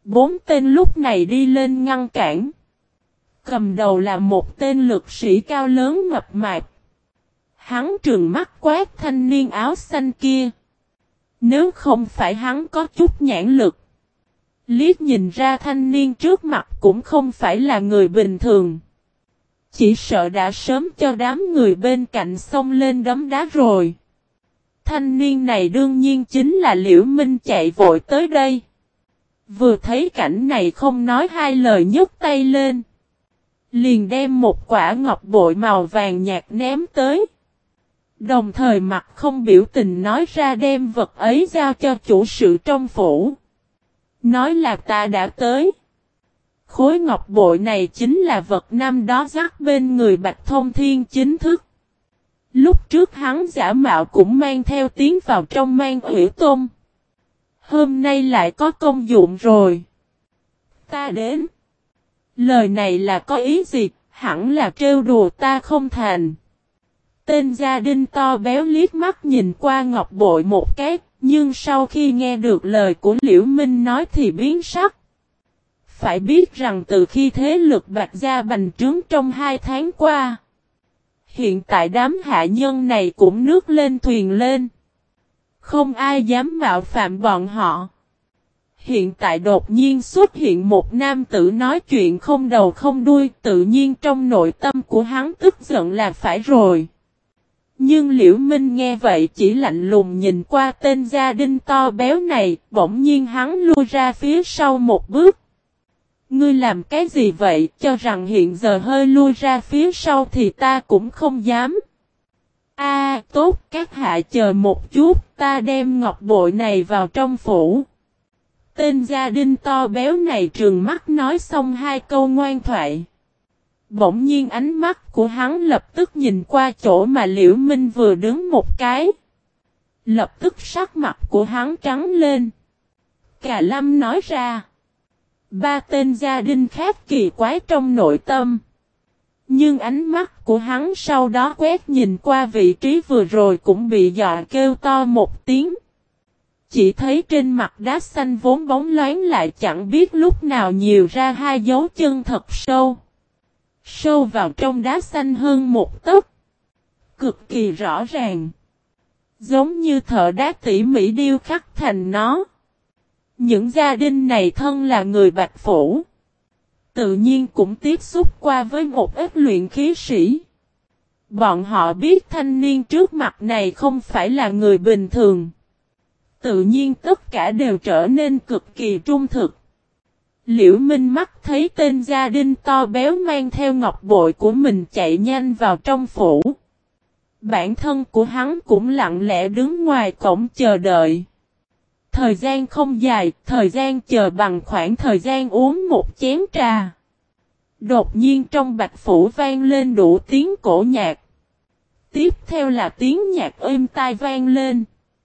4 tên lúc này đi lên ngăn cản. Cầm đầu là một tên lực sĩ cao lớn mập mạp. Hắn trừng mắt quát thanh niên áo xanh kia. Nếu không phải hắn có chút nhãn lực, liếc nhìn ra thanh niên trước mặt cũng không phải là người bình thường. Chỉ sợ đã sớm cho đám người bên cạnh xông lên đấm đá rồi. Thanh niên này đương nhiên chính là Liễu Minh chạy vội tới đây. Vừa thấy cảnh này không nói hai lời nhấc tay lên. Liền đem một quả ngọc bội màu vàng nhạt ném tới. Đồng thời mặt không biểu tình nói ra đem vật ấy giao cho chủ sự trong phủ. Nói là ta đã tới. Khối ngọc bội này chính là vật năm đó dắt bên người Bạch Thông Thiên chính thức. Lúc trước hắn giả mạo cũng mang theo tiến vào trong Mang Ủy Tôn. Hôm nay lại có công dụng rồi. Ta đến. Lời này là có ý gì, hẳn là trêu đùa ta không thành. Tên gia đình to béo liếc mắt nhìn qua ngọc bội một cái, nhưng sau khi nghe được lời của Liễu Minh nói thì biến sắc. Phải biết rằng từ khi thế lực Bạch Gia bành trướng trong 2 tháng qua, hiện tại đám hạ nhân này cũng nước lên thuyền lên. Không ai dám mạo phạm bọn họ. Hiện tại đột nhiên xuất hiện một nam tử nói chuyện không đầu không đuôi, tự nhiên trong nội tâm của hắn tức giận là phải rồi. Nhưng Liễu Minh nghe vậy chỉ lạnh lùng nhìn qua tên gia đình to béo này, bỗng nhiên hắn lui ra phía sau một bước. Ngươi làm cái gì vậy, cho rằng hiện giờ hơi lui ra phía sau thì ta cũng không dám. Tốt, các hạ chờ một chút, ta đem ngọc bội này vào trong phủ. Tên gia đình to béo này trừng mắt nói xong 2 câu ngoan thoại. Bỗng nhiên ánh mắt của hắn lập tức nhìn qua chỗ mà Liễu Minh vừa đứng một cái. Lập tức sắc mặt của hắn trắng lên. Cà Lâm nói ra. 3 tên gia đình khác kỳ quái trong nội tâm. Nhưng ánh mắt của hắn sau đó quét nhìn qua vị trí vừa rồi cũng bị dọa kêu to một tiếng. Chỉ thấy trên mặt đá xanh vốn bóng loáng lại chẳng biết lúc nào nhiều ra 2 dấu chân thật sâu. Sâu vào trong đá xanh hơn 1 tấc. Cực kỳ rõ ràng. Giống như thợ đá tỉ mỉ điêu khắc thành nó. Những gia đình này thân là người Bạch Phủ. Tự nhiên cũng tiếp xúc qua với một ít luyện khí sĩ. Bọn họ biết thanh niên trước mặt này không phải là người bình thường. Tự nhiên tất cả đều trở nên cực kỳ trung thực. Liễu Minh mắt thấy tên gia đình to béo mang theo ngọc bội của mình chạy nhanh vào trong phủ. Bản thân của hắn cũng lặng lẽ đứng ngoài cổng chờ đợi. Thời gian không dài, thời gian chờ bằng khoảng thời gian uống một chén trà. Đột nhiên trong Bạch Phủ vang lên đủ tiếng cổ nhạc. Tiếp theo là tiếng nhạc êm tai vang lên.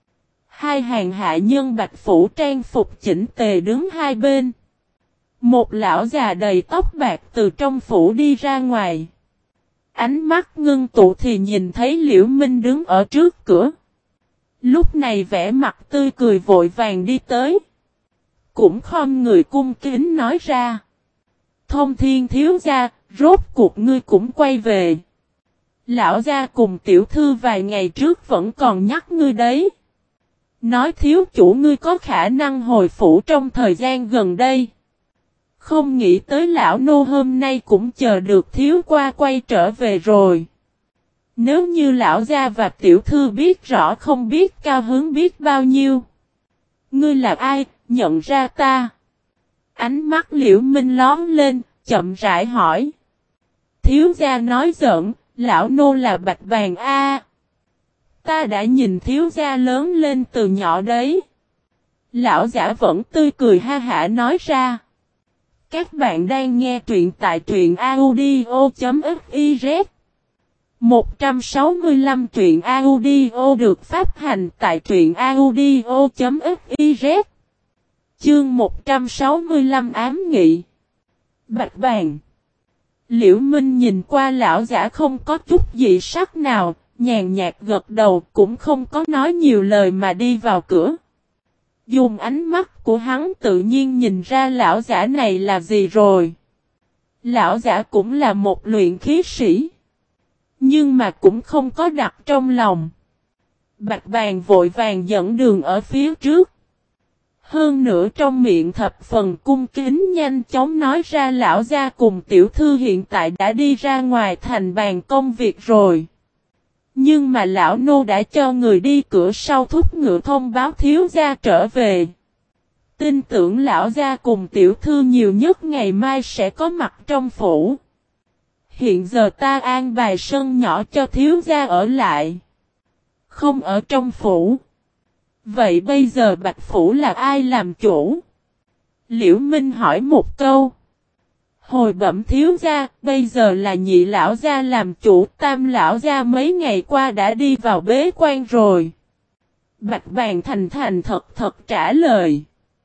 2 hàng hạ nhân Bạch Phủ trang phục chỉnh tề đứng hai bên. Một lão già đầy tóc bạc từ trong phủ đi ra ngoài. Ánh mắt ngưng tụ thì nhìn thấy Liễu Minh đứng ở trước cửa. Lúc này vẻ mặt tươi cười vội vàng đi tới. Cũng khom người cung kính nói ra. Thông Thiên thiếu gia, rốt cuộc ngươi cũng quay về. Lão gia cùng tiểu thư vài ngày trước vẫn còn nhắc ngươi đấy. Nói thiếu chủ ngươi có khả năng hồi phủ trong thời gian gần đây. Không nghĩ tới lão nô hôm nay cũng chờ được thiếu qua quay trở về rồi. Nếu như lão gia và tiểu thư biết rõ không biết cao hứng biết bao nhiêu. Ngươi là ai, nhận ra ta. Ánh mắt Liễu Minh lóm lên, chậm rãi hỏi. Thiếu gia nói giỡn, lão nô là Bạch Bàn A. Ta đã nhìn thiếu gia lớn lên từ nhỏ đấy. Lão giả vẫn tươi cười ha hả nói ra. Các bạn đang nghe truyện tại truyện audio.fiz 165 truyện audio được phát hành tại truyện audio.fiz Chương 165 ám nghị Bạch Bàn. Liễu Minh nhìn qua lão giả không có chút dị sắc nào, nhàn nhạt gật đầu cũng không có nói nhiều lời mà đi vào cửa. Dùng ánh mắt của hắn tự nhiên nhìn ra lão giả này là gì rồi. Lão giả cũng là một luyện khí sĩ. Nhưng mà cũng không có đặt trong lòng. Bạch Bàn vội vàng dẫn đường ở phía trước. Hơn nữa trong miệng thập phần cung kính nhanh chóng nói ra lão gia cùng tiểu thư hiện tại đã đi ra ngoài thành bàn công việc rồi. Nhưng mà lão nô đã cho người đi cửa sau thúc ngựa thông báo thiếu gia trở về. Tin tưởng lão gia cùng tiểu thư nhiều nhất ngày mai sẽ có mặt trong phủ. Hiện giờ ta an bài sân nhỏ cho thiếu gia ở lại. Không ở trong phủ. Vậy bây giờ Bạch Phủ là ai làm chủ? Liễu Minh hỏi một câu. Hồi bẩm thiếu gia, bây giờ là nhị lão gia làm chủ, tam lão gia mấy ngày qua đã đi vào bế quan rồi. Bạch Bàn thành thành thật thật trả lời.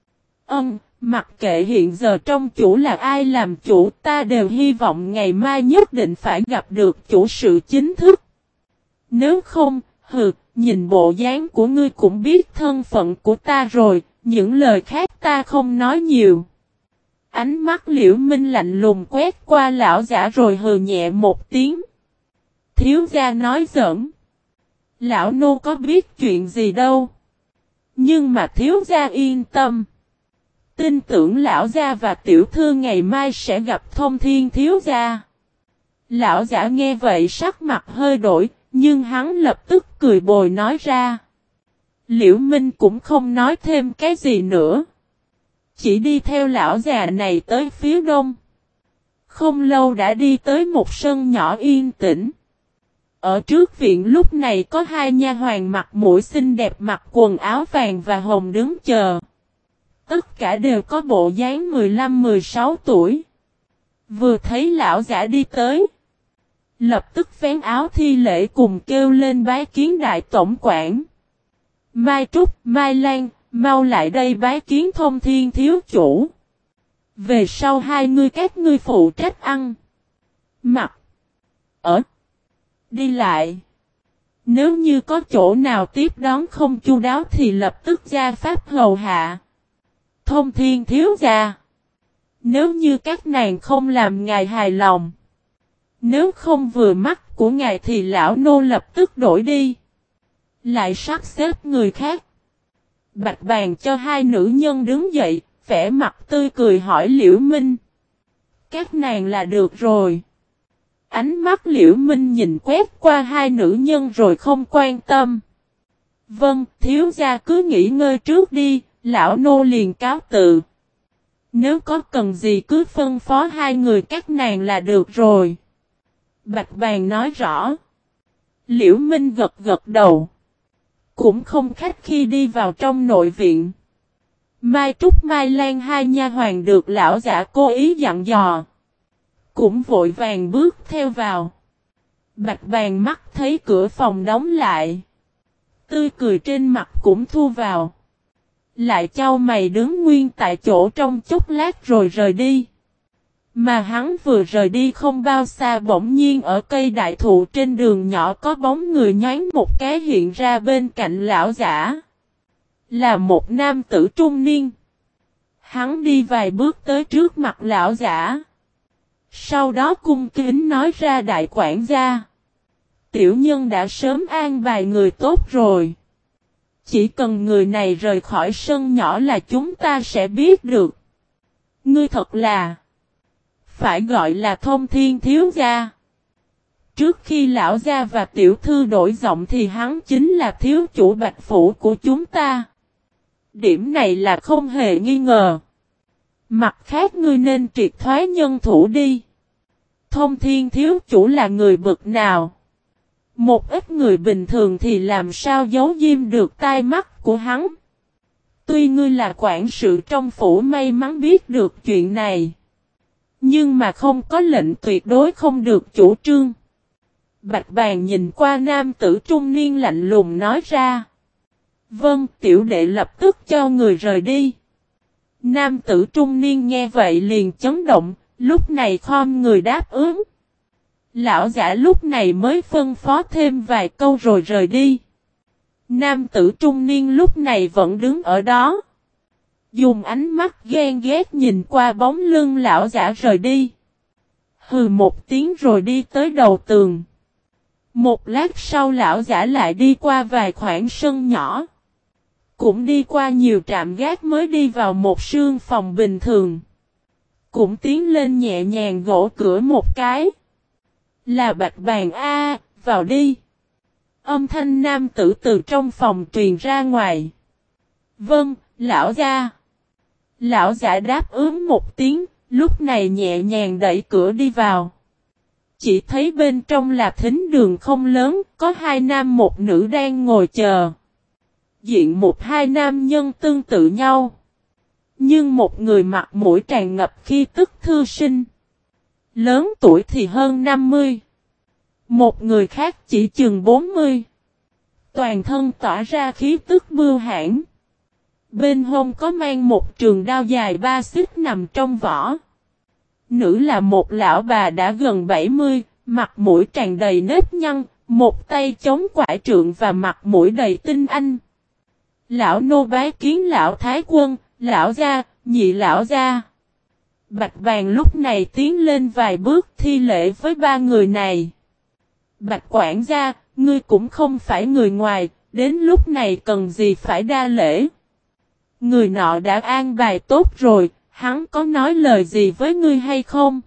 Mặc kệ hiện giờ trong chủ là ai làm chủ, ta đều hy vọng ngày mai nhất định phải gặp được chủ sự chính thức. Nếu không, nhìn bộ dáng của ngươi cũng biết thân phận của ta rồi, những lời khác ta không nói nhiều. Ánh mắt Liễu Minh lạnh lùng quét qua lão giả rồi hừ nhẹ một tiếng. Thiếu gia nói giỡn. Lão nô có biết chuyện gì đâu. Nhưng mà thiếu gia yên tâm. Tin tưởng lão gia và tiểu thư ngày mai sẽ gặp Thông Thiên thiếu gia. Lão giả nghe vậy sắc mặt hơi đổi, nhưng hắn lập tức cười bồi nói ra. Liễu Minh cũng không nói thêm cái gì nữa. Chỉ đi theo lão già này tới phía đông. Không lâu đã đi tới một sân nhỏ yên tĩnh. Ở trước viện lúc này có hai nha hoàn mặt mũi xinh đẹp mặc quần áo vàng và hồng đứng chờ. Tất cả đều có bộ dáng 15-16 tuổi. Vừa thấy lão giả đi tới. Lập tức vén áo thi lễ cùng kêu lên bái kiến đại tổng quản. Mai Trúc, Mai Lan, mau lại đây bái kiến Thông Thiên thiếu chủ. Về sau hai ngươi các ngươi phụ trách ăn. Mặc. Ở. Đi lại. Nếu như có chỗ nào tiếp đón không chu đáo thì lập tức gia pháp hầu hạ. Thông Thiên thiếu gia. Nếu như các nàng không làm ngài hài lòng. Nếu không vừa mắt của ngài thì lão nô lập tức đổi đi. Lại sắp xếp người khác. Bạch Bàn cho hai nữ nhân đứng dậy, vẻ mặt tươi cười hỏi Liễu Minh. Các nàng là được rồi. Ánh mắt Liễu Minh nhìn quét qua hai nữ nhân rồi không quan tâm. Vâng, thiếu gia cứ nghỉ ngơi trước đi, lão nô liền cáo từ. Nếu có cần gì cứ phân phó hai người các nàng là được rồi. Bạch Bàn nói rõ. Liễu Minh gật gật đầu. Cũng không khách khi đi vào trong nội viện. Mai Trúc Mai Lan hai nha hoàn được lão giả cố ý dặn dò. Cũng vội vàng bước theo vào. Bạch Bàn mắt thấy cửa phòng đóng lại. Tươi cười trên mặt cũng thu vào. Lại chau mày đứng nguyên tại chỗ trong chốc lát rồi rời đi. Mà hắn vừa rời đi không bao xa bỗng nhiên ở cây đại thụ trên đường nhỏ có bóng người nhoáng một cái hiện ra bên cạnh lão giả. Là một nam tử trung niên. Hắn đi vài bước tới trước mặt lão giả. Sau đó cung kính nói ra đại quản gia. Tiểu nhân đã sớm an bài người tốt rồi. Chỉ cần người này rời khỏi sân nhỏ là chúng ta sẽ biết được. Ngươi thật là... Phải gọi là Thông Thiên thiếu gia. Trước khi lão gia và tiểu thư đổi giọng thì hắn chính là thiếu chủ Bạch Phủ của chúng ta. Điểm này là không hề nghi ngờ. Mặt khác ngươi nên triệt thoái nhân thủ đi. Thông Thiên thiếu chủ là người bậc nào? Một ít người bình thường thì làm sao giấu diêm được tai mắt của hắn. Tuy ngươi là quản sự trong phủ may mắn biết được chuyện này. Nhưng mà không có lệnh tuyệt đối không được chủ trương. Bạch Bàn nhìn qua nam tử trung niên lạnh lùng nói ra. Vâng, tiểu đệ lập tức cho người rời đi. Nam tử trung niên nghe vậy liền chấn động, lúc này khom người đáp ứng. Lão giả lúc này mới phân phó thêm vài câu rồi rời đi. Nam tử trung niên lúc này vẫn đứng ở đó. Dùng ánh mắt ghen ghét nhìn qua bóng lưng lão giả rời đi. Hừ một tiếng rồi đi tới đầu tường. Một lát sau lão giả lại đi qua vài khoảng sân nhỏ. Cũng đi qua nhiều trạm gác mới đi vào một sương phòng bình thường. Cũng tiến lên nhẹ nhàng gõ cửa một cái. Là Bạch Bàn a, vào đi. Âm thanh nam tử từ trong phòng truyền ra ngoài. Vâng, lão gia. Lão giả đáp ứng một tiếng, lúc này nhẹ nhàng đẩy cửa đi vào. Chỉ thấy bên trong là thính đường không lớn, có hai nam một nữ đang ngồi chờ. Diện một hai nam nhân tương tự nhau. Nhưng một người mặt mũi tràn ngập khí tức thư sinh. Lớn tuổi thì hơn 50. Một người khác chỉ chừng 40. Toàn thân tỏa ra khí tức bưu hãn. Bên hông có mang một trường đao dài 3 xích nằm trong vỏ. Nữ là một lão bà đã gần 70, mặt mũi tràn đầy nếp nhăn, một tay chống quải trượng và mặt mũi đầy tinh anh. Lão nô bái kiến lão thái quân, lão gia, nhị lão gia. Bạch Bàn lúc này tiến lên vài bước thi lễ với ba người này. Bạch quản gia, ngươi cũng không phải người ngoài, đến lúc này cần gì phải đa lễ. Người nọ đã an bài tốt rồi, hắn có nói lời gì với ngươi hay không?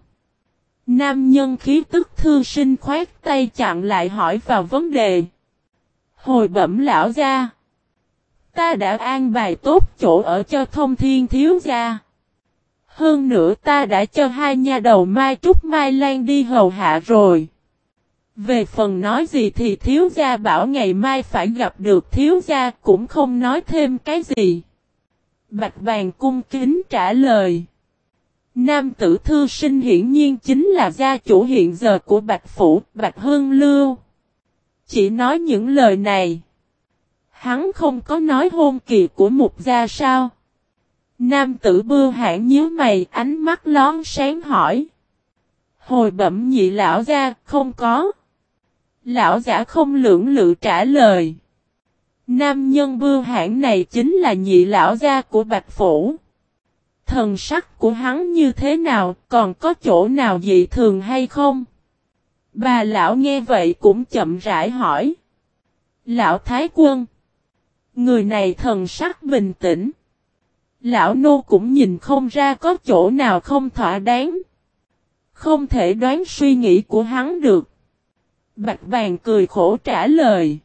Nam nhân khí tức thư sinh khoát tay chặn lại hỏi vào vấn đề. Hồi bẩm lão gia. Ta đã an bài tốt chỗ ở cho Thông Thiên thiếu gia. Hơn nữa ta đã cho hai nha đầu Mai Trúc Mai Lan đi hầu hạ rồi. Về phần nói gì thì thiếu gia bảo ngày mai phải gặp được thiếu gia cũng không nói thêm cái gì. Bạch Bàn cung kính trả lời. Nam tử thư sinh hiển nhiên chính là gia chủ hiện giờ của Bạch Phủ, Bạch Hương Lưu. Chỉ nói những lời này. Hắn không có nói hôn kỳ của Mục gia sao? Nam tử bưu hãn nhíu mày, ánh mắt lón sáng hỏi. Hồi bẩm nhị lão gia, không có. Lão giả không lưỡng lự trả lời. Nam nhân bưu hãn này chính là nhị lão gia của Bạch Phủ. Thần sắc của hắn như thế nào, còn có chỗ nào dị thường hay không? Bà lão nghe vậy cũng chậm rãi hỏi. Lão Thái Quân. Người này thần sắc bình tĩnh. Lão nô cũng nhìn không ra có chỗ nào không thỏa đáng. Không thể đoán suy nghĩ của hắn được. Bạch Bàn cười khổ trả lời.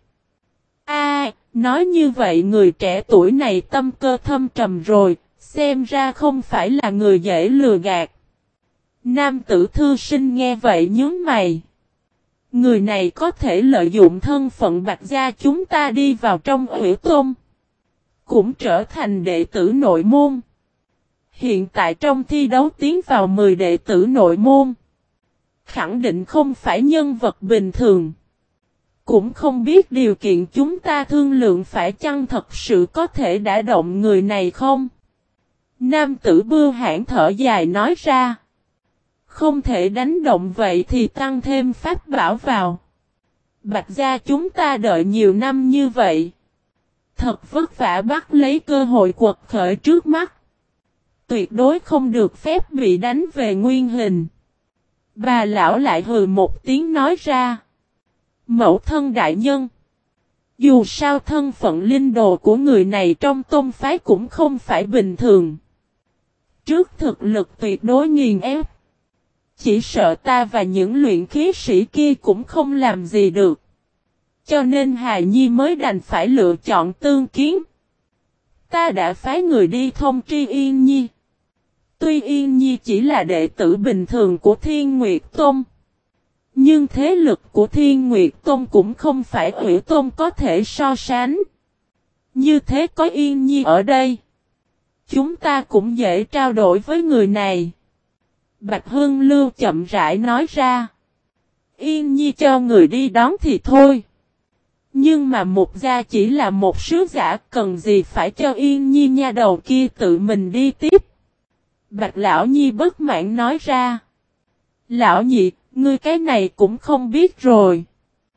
Nói như vậy người trẻ tuổi này tâm cơ thâm trầm rồi, xem ra không phải là người dễ lừa gạt. Nam tử thư sinh nghe vậy nhướng mày. Người này có thể lợi dụng thân phận Bạch gia chúng ta đi vào trong Ủy Tôn. Cũng trở thành đệ tử nội môn. Hiện tại trong thi đấu tiến vào 10 đệ tử nội môn. Khẳng định không phải nhân vật bình thường. Cũng không biết điều kiện chúng ta thương lượng phải chăng thật sự có thể đả động người này không? Nam tử bưu hãn thở dài nói ra. Không thể đánh động vậy thì tăng thêm pháp bảo vào. Bạch gia chúng ta đợi nhiều năm như vậy. Thật vất vả bắt lấy cơ hội quật khởi trước mắt. Tuyệt đối không được phép bị đánh về nguyên hình. Bà lão lại hừ một tiếng nói ra. Mẫu thân đại nhân. Dù sao thân phận linh đồ của người này trong tôn phái cũng không phải bình thường. Trước thực lực tuyệt đối nghiền ép. Chỉ sợ ta và những luyện khí sĩ kia cũng không làm gì được. Cho nên Hà Nhi mới đành phải lựa chọn tương kiến. Ta đã phái người đi thông tri Yên Nhi. Tuy Yên Nhi chỉ là đệ tử bình thường của Thiên Nguyệt Tôn. Nhưng thế lực của Thiên Nguyệt Tôn cũng không phải Ủy Tôn có thể so sánh. Như thế có Yên Nhi ở đây. Chúng ta cũng dễ trao đổi với người này. Bạch Hương Lưu chậm rãi nói ra. Yên Nhi cho người đi đón thì thôi. Nhưng mà Mục gia chỉ là một sứ giả, cần gì phải cho Yên Nhi nha đầu kia tự mình đi tiếp. Bạch Lão Nhi bất mãn nói ra. Lão Nhị, ngươi cái này cũng không biết rồi.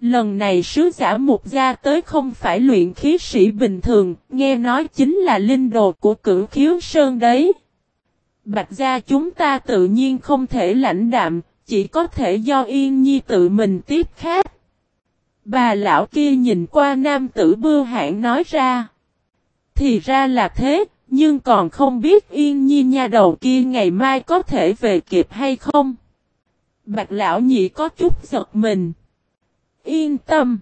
Lần này sứ giả Mục Gia tới không phải luyện khí sĩ bình thường, nghe nói chính là linh đồ của Cửu Khiếu Sơn đấy. Bạch gia chúng ta tự nhiên không thể lãnh đạm, chỉ có thể do Yên Nhi tự mình tiếp khách. Bà lão kia nhìn qua nam tử Bưu Hãn nói ra. Thì ra là thế, nhưng còn không biết Yên Nhi nha đầu kia ngày mai có thể về kịp hay không. Bạch lão nhị có chút giật mình. Yên tâm.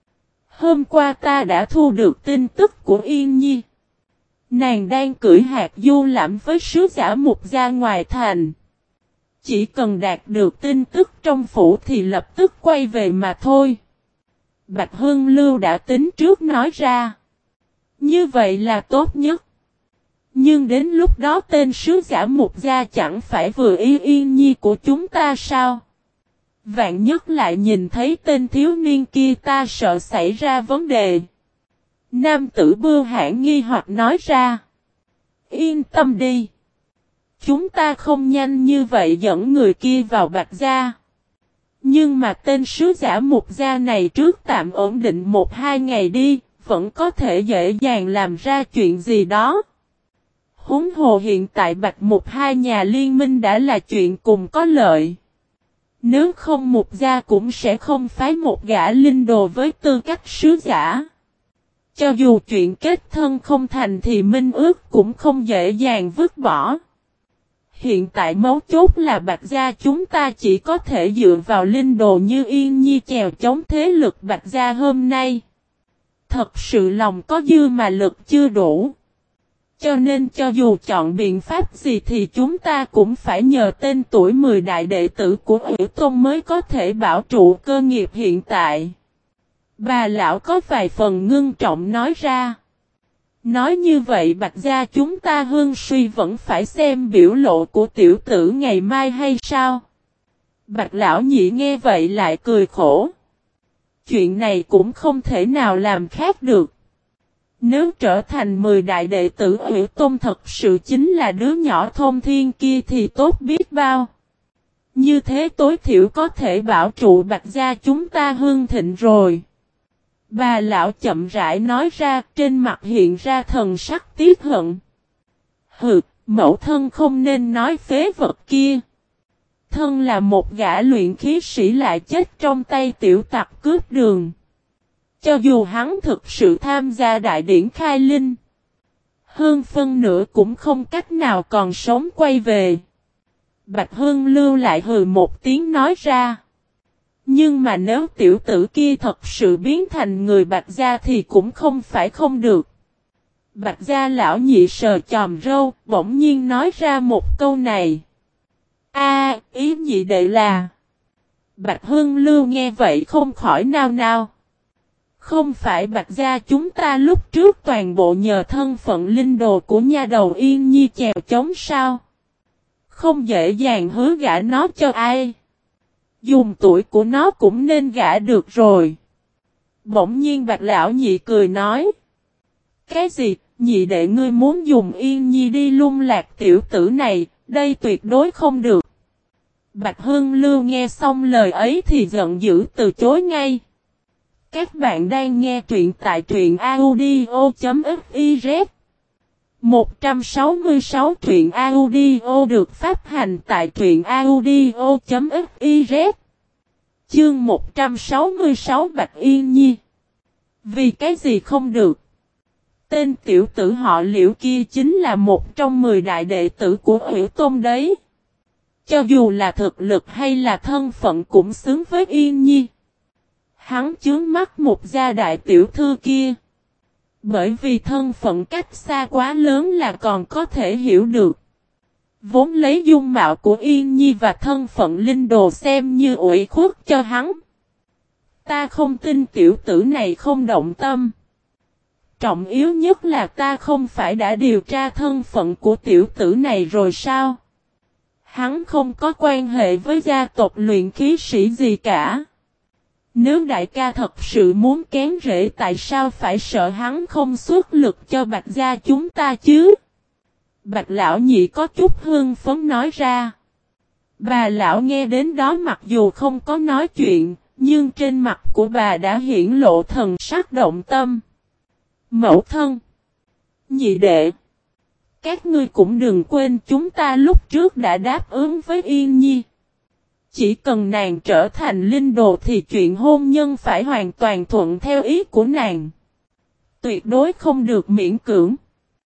Hôm qua ta đã thu được tin tức của Yên Nhi. Nàng đang cưỡi hạt du lãm với sứ giả Mục Gia ngoài thành. Chỉ cần đạt được tin tức trong phủ thì lập tức quay về mà thôi. Bạch Hưng Lưu đã tính trước nói ra. Như vậy là tốt nhất. Nhưng đến lúc đó tên sứ giả Mục Gia chẳng phải vừa ý Yên Nhi của chúng ta sao? Vạn nhất lại nhìn thấy tên thiếu niên kia ta sợ xảy ra vấn đề. Nam tử Bưu Hãn nghi hoặc nói ra. Yên tâm đi. Chúng ta không nhanh như vậy dẫn người kia vào Bạch Gia. Nhưng mà tên sứ giả Mục Gia này trước tạm ổn định 1-2 ngày đi, vẫn có thể dễ dàng làm ra chuyện gì đó. Huống hồ hiện tại Bạch Mục hai nhà liên minh đã là chuyện cùng có lợi. Nếu không Mục Gia cũng sẽ không phái một gã linh đồ với tư cách sứ giả. Cho dù chuyện kết thân không thành thì minh ước cũng không dễ dàng vứt bỏ. Hiện tại mấu chốt là Bạch Gia chúng ta chỉ có thể dựa vào linh đồ như Yên Nhi chèo chống thế lực Bạch Gia hôm nay. Thật sự lòng có dư mà lực chưa đủ. Cho nên cho dù chọn biện pháp gì thì chúng ta cũng phải nhờ tên tuổi 10 đại đệ tử của Ủy Tôn mới có thể bảo trụ cơ nghiệp hiện tại. Bà lão có vài phần ngưng trọng nói ra. Nói như vậy Bạch Gia chúng ta hương suy vẫn phải xem biểu lộ của tiểu tử ngày mai hay sao? Bạch lão nhị nghe vậy lại cười khổ. Chuyện này cũng không thể nào làm khác được. Nếu trở thành 10 đại đệ tử Ủy Tôn thật sự chính là đứa nhỏ thôn thiên kia thì tốt biết bao. Như thế tối thiểu có thể bảo trụ Bạch Gia chúng ta hương thịnh rồi. Bà lão chậm rãi nói ra, trên mặt hiện ra thần sắc tiếc hận. Hừ, mẫu thân không nên nói phế vật kia. Thân là một gã luyện khí sĩ lại chết trong tay tiểu tặc cướp đường. Cho dù hắn thực sự tham gia đại điển khai linh, hơn phân nửa cũng không cách nào còn sống quay về. Bạch Hưng Lưu lại hừ một tiếng nói ra. Nhưng mà nếu tiểu tử kia thật sự biến thành người Bạch Gia thì cũng không phải không được. Bạch Gia lão nhị sờ chòm râu, bỗng nhiên nói ra một câu này. Ý nhị đệ là. Bạch Hưng Lưu nghe vậy không khỏi nao nao. Không phải Bạch Gia chúng ta lúc trước toàn bộ nhờ thân phận linh đồ của nha đầu Yên Nhi chèo chống sao? Không dễ dàng hứa gả nó cho ai. Dùng tuổi của nó cũng nên gả được rồi. Bỗng nhiên Bạch lão nhị cười nói. Cái gì, nhị đệ ngươi muốn dùng Yên Nhi đi lung lạc tiểu tử này, đây tuyệt đối không được. Bạch Hưng Lưu nghe xong lời ấy thì giận dữ từ chối ngay. Các bạn đang nghe truyện tại truyện audio.fiz 166 truyện audio được phát hành tại truyện audio.fiz. Chương 166 Bạch Yên Nhi. Vì cái gì không được? Tên tiểu tử họ Liễu kia chính là một trong 10 đại đệ tử của Ủy Tôn đấy. Cho dù là thực lực hay là thân phận cũng xứng với Yên Nhi. Hắn chướng mắt một gia đại tiểu thư kia. Bởi vì thân phận cách xa quá lớn là còn có thể hiểu được. Vốn lấy dung mạo của Yên Nhi và thân phận linh đồ xem như ủy khuất cho hắn. Ta không tin tiểu tử này không động tâm. Trọng yếu nhất là ta không phải đã điều tra thân phận của tiểu tử này rồi sao? Hắn không có quan hệ với gia tộc luyện khí sĩ gì cả. Nếu đại ca thật sự muốn kén rễ tại sao phải sợ hắn không xuất lực cho Bạch Gia chúng ta chứ? Bạch lão nhị có chút hưng phấn nói ra. Bà lão nghe đến đó mặc dù không có nói chuyện, nhưng trên mặt của bà đã hiển lộ thần sắc động tâm. Mẫu thân, nhị đệ, các ngươi cũng đừng quên chúng ta lúc trước đã đáp ứng với Yên Nhi. Chỉ cần nàng trở thành linh đồ thì chuyện hôn nhân phải hoàn toàn thuận theo ý của nàng. Tuyệt đối không được miễn cưỡng.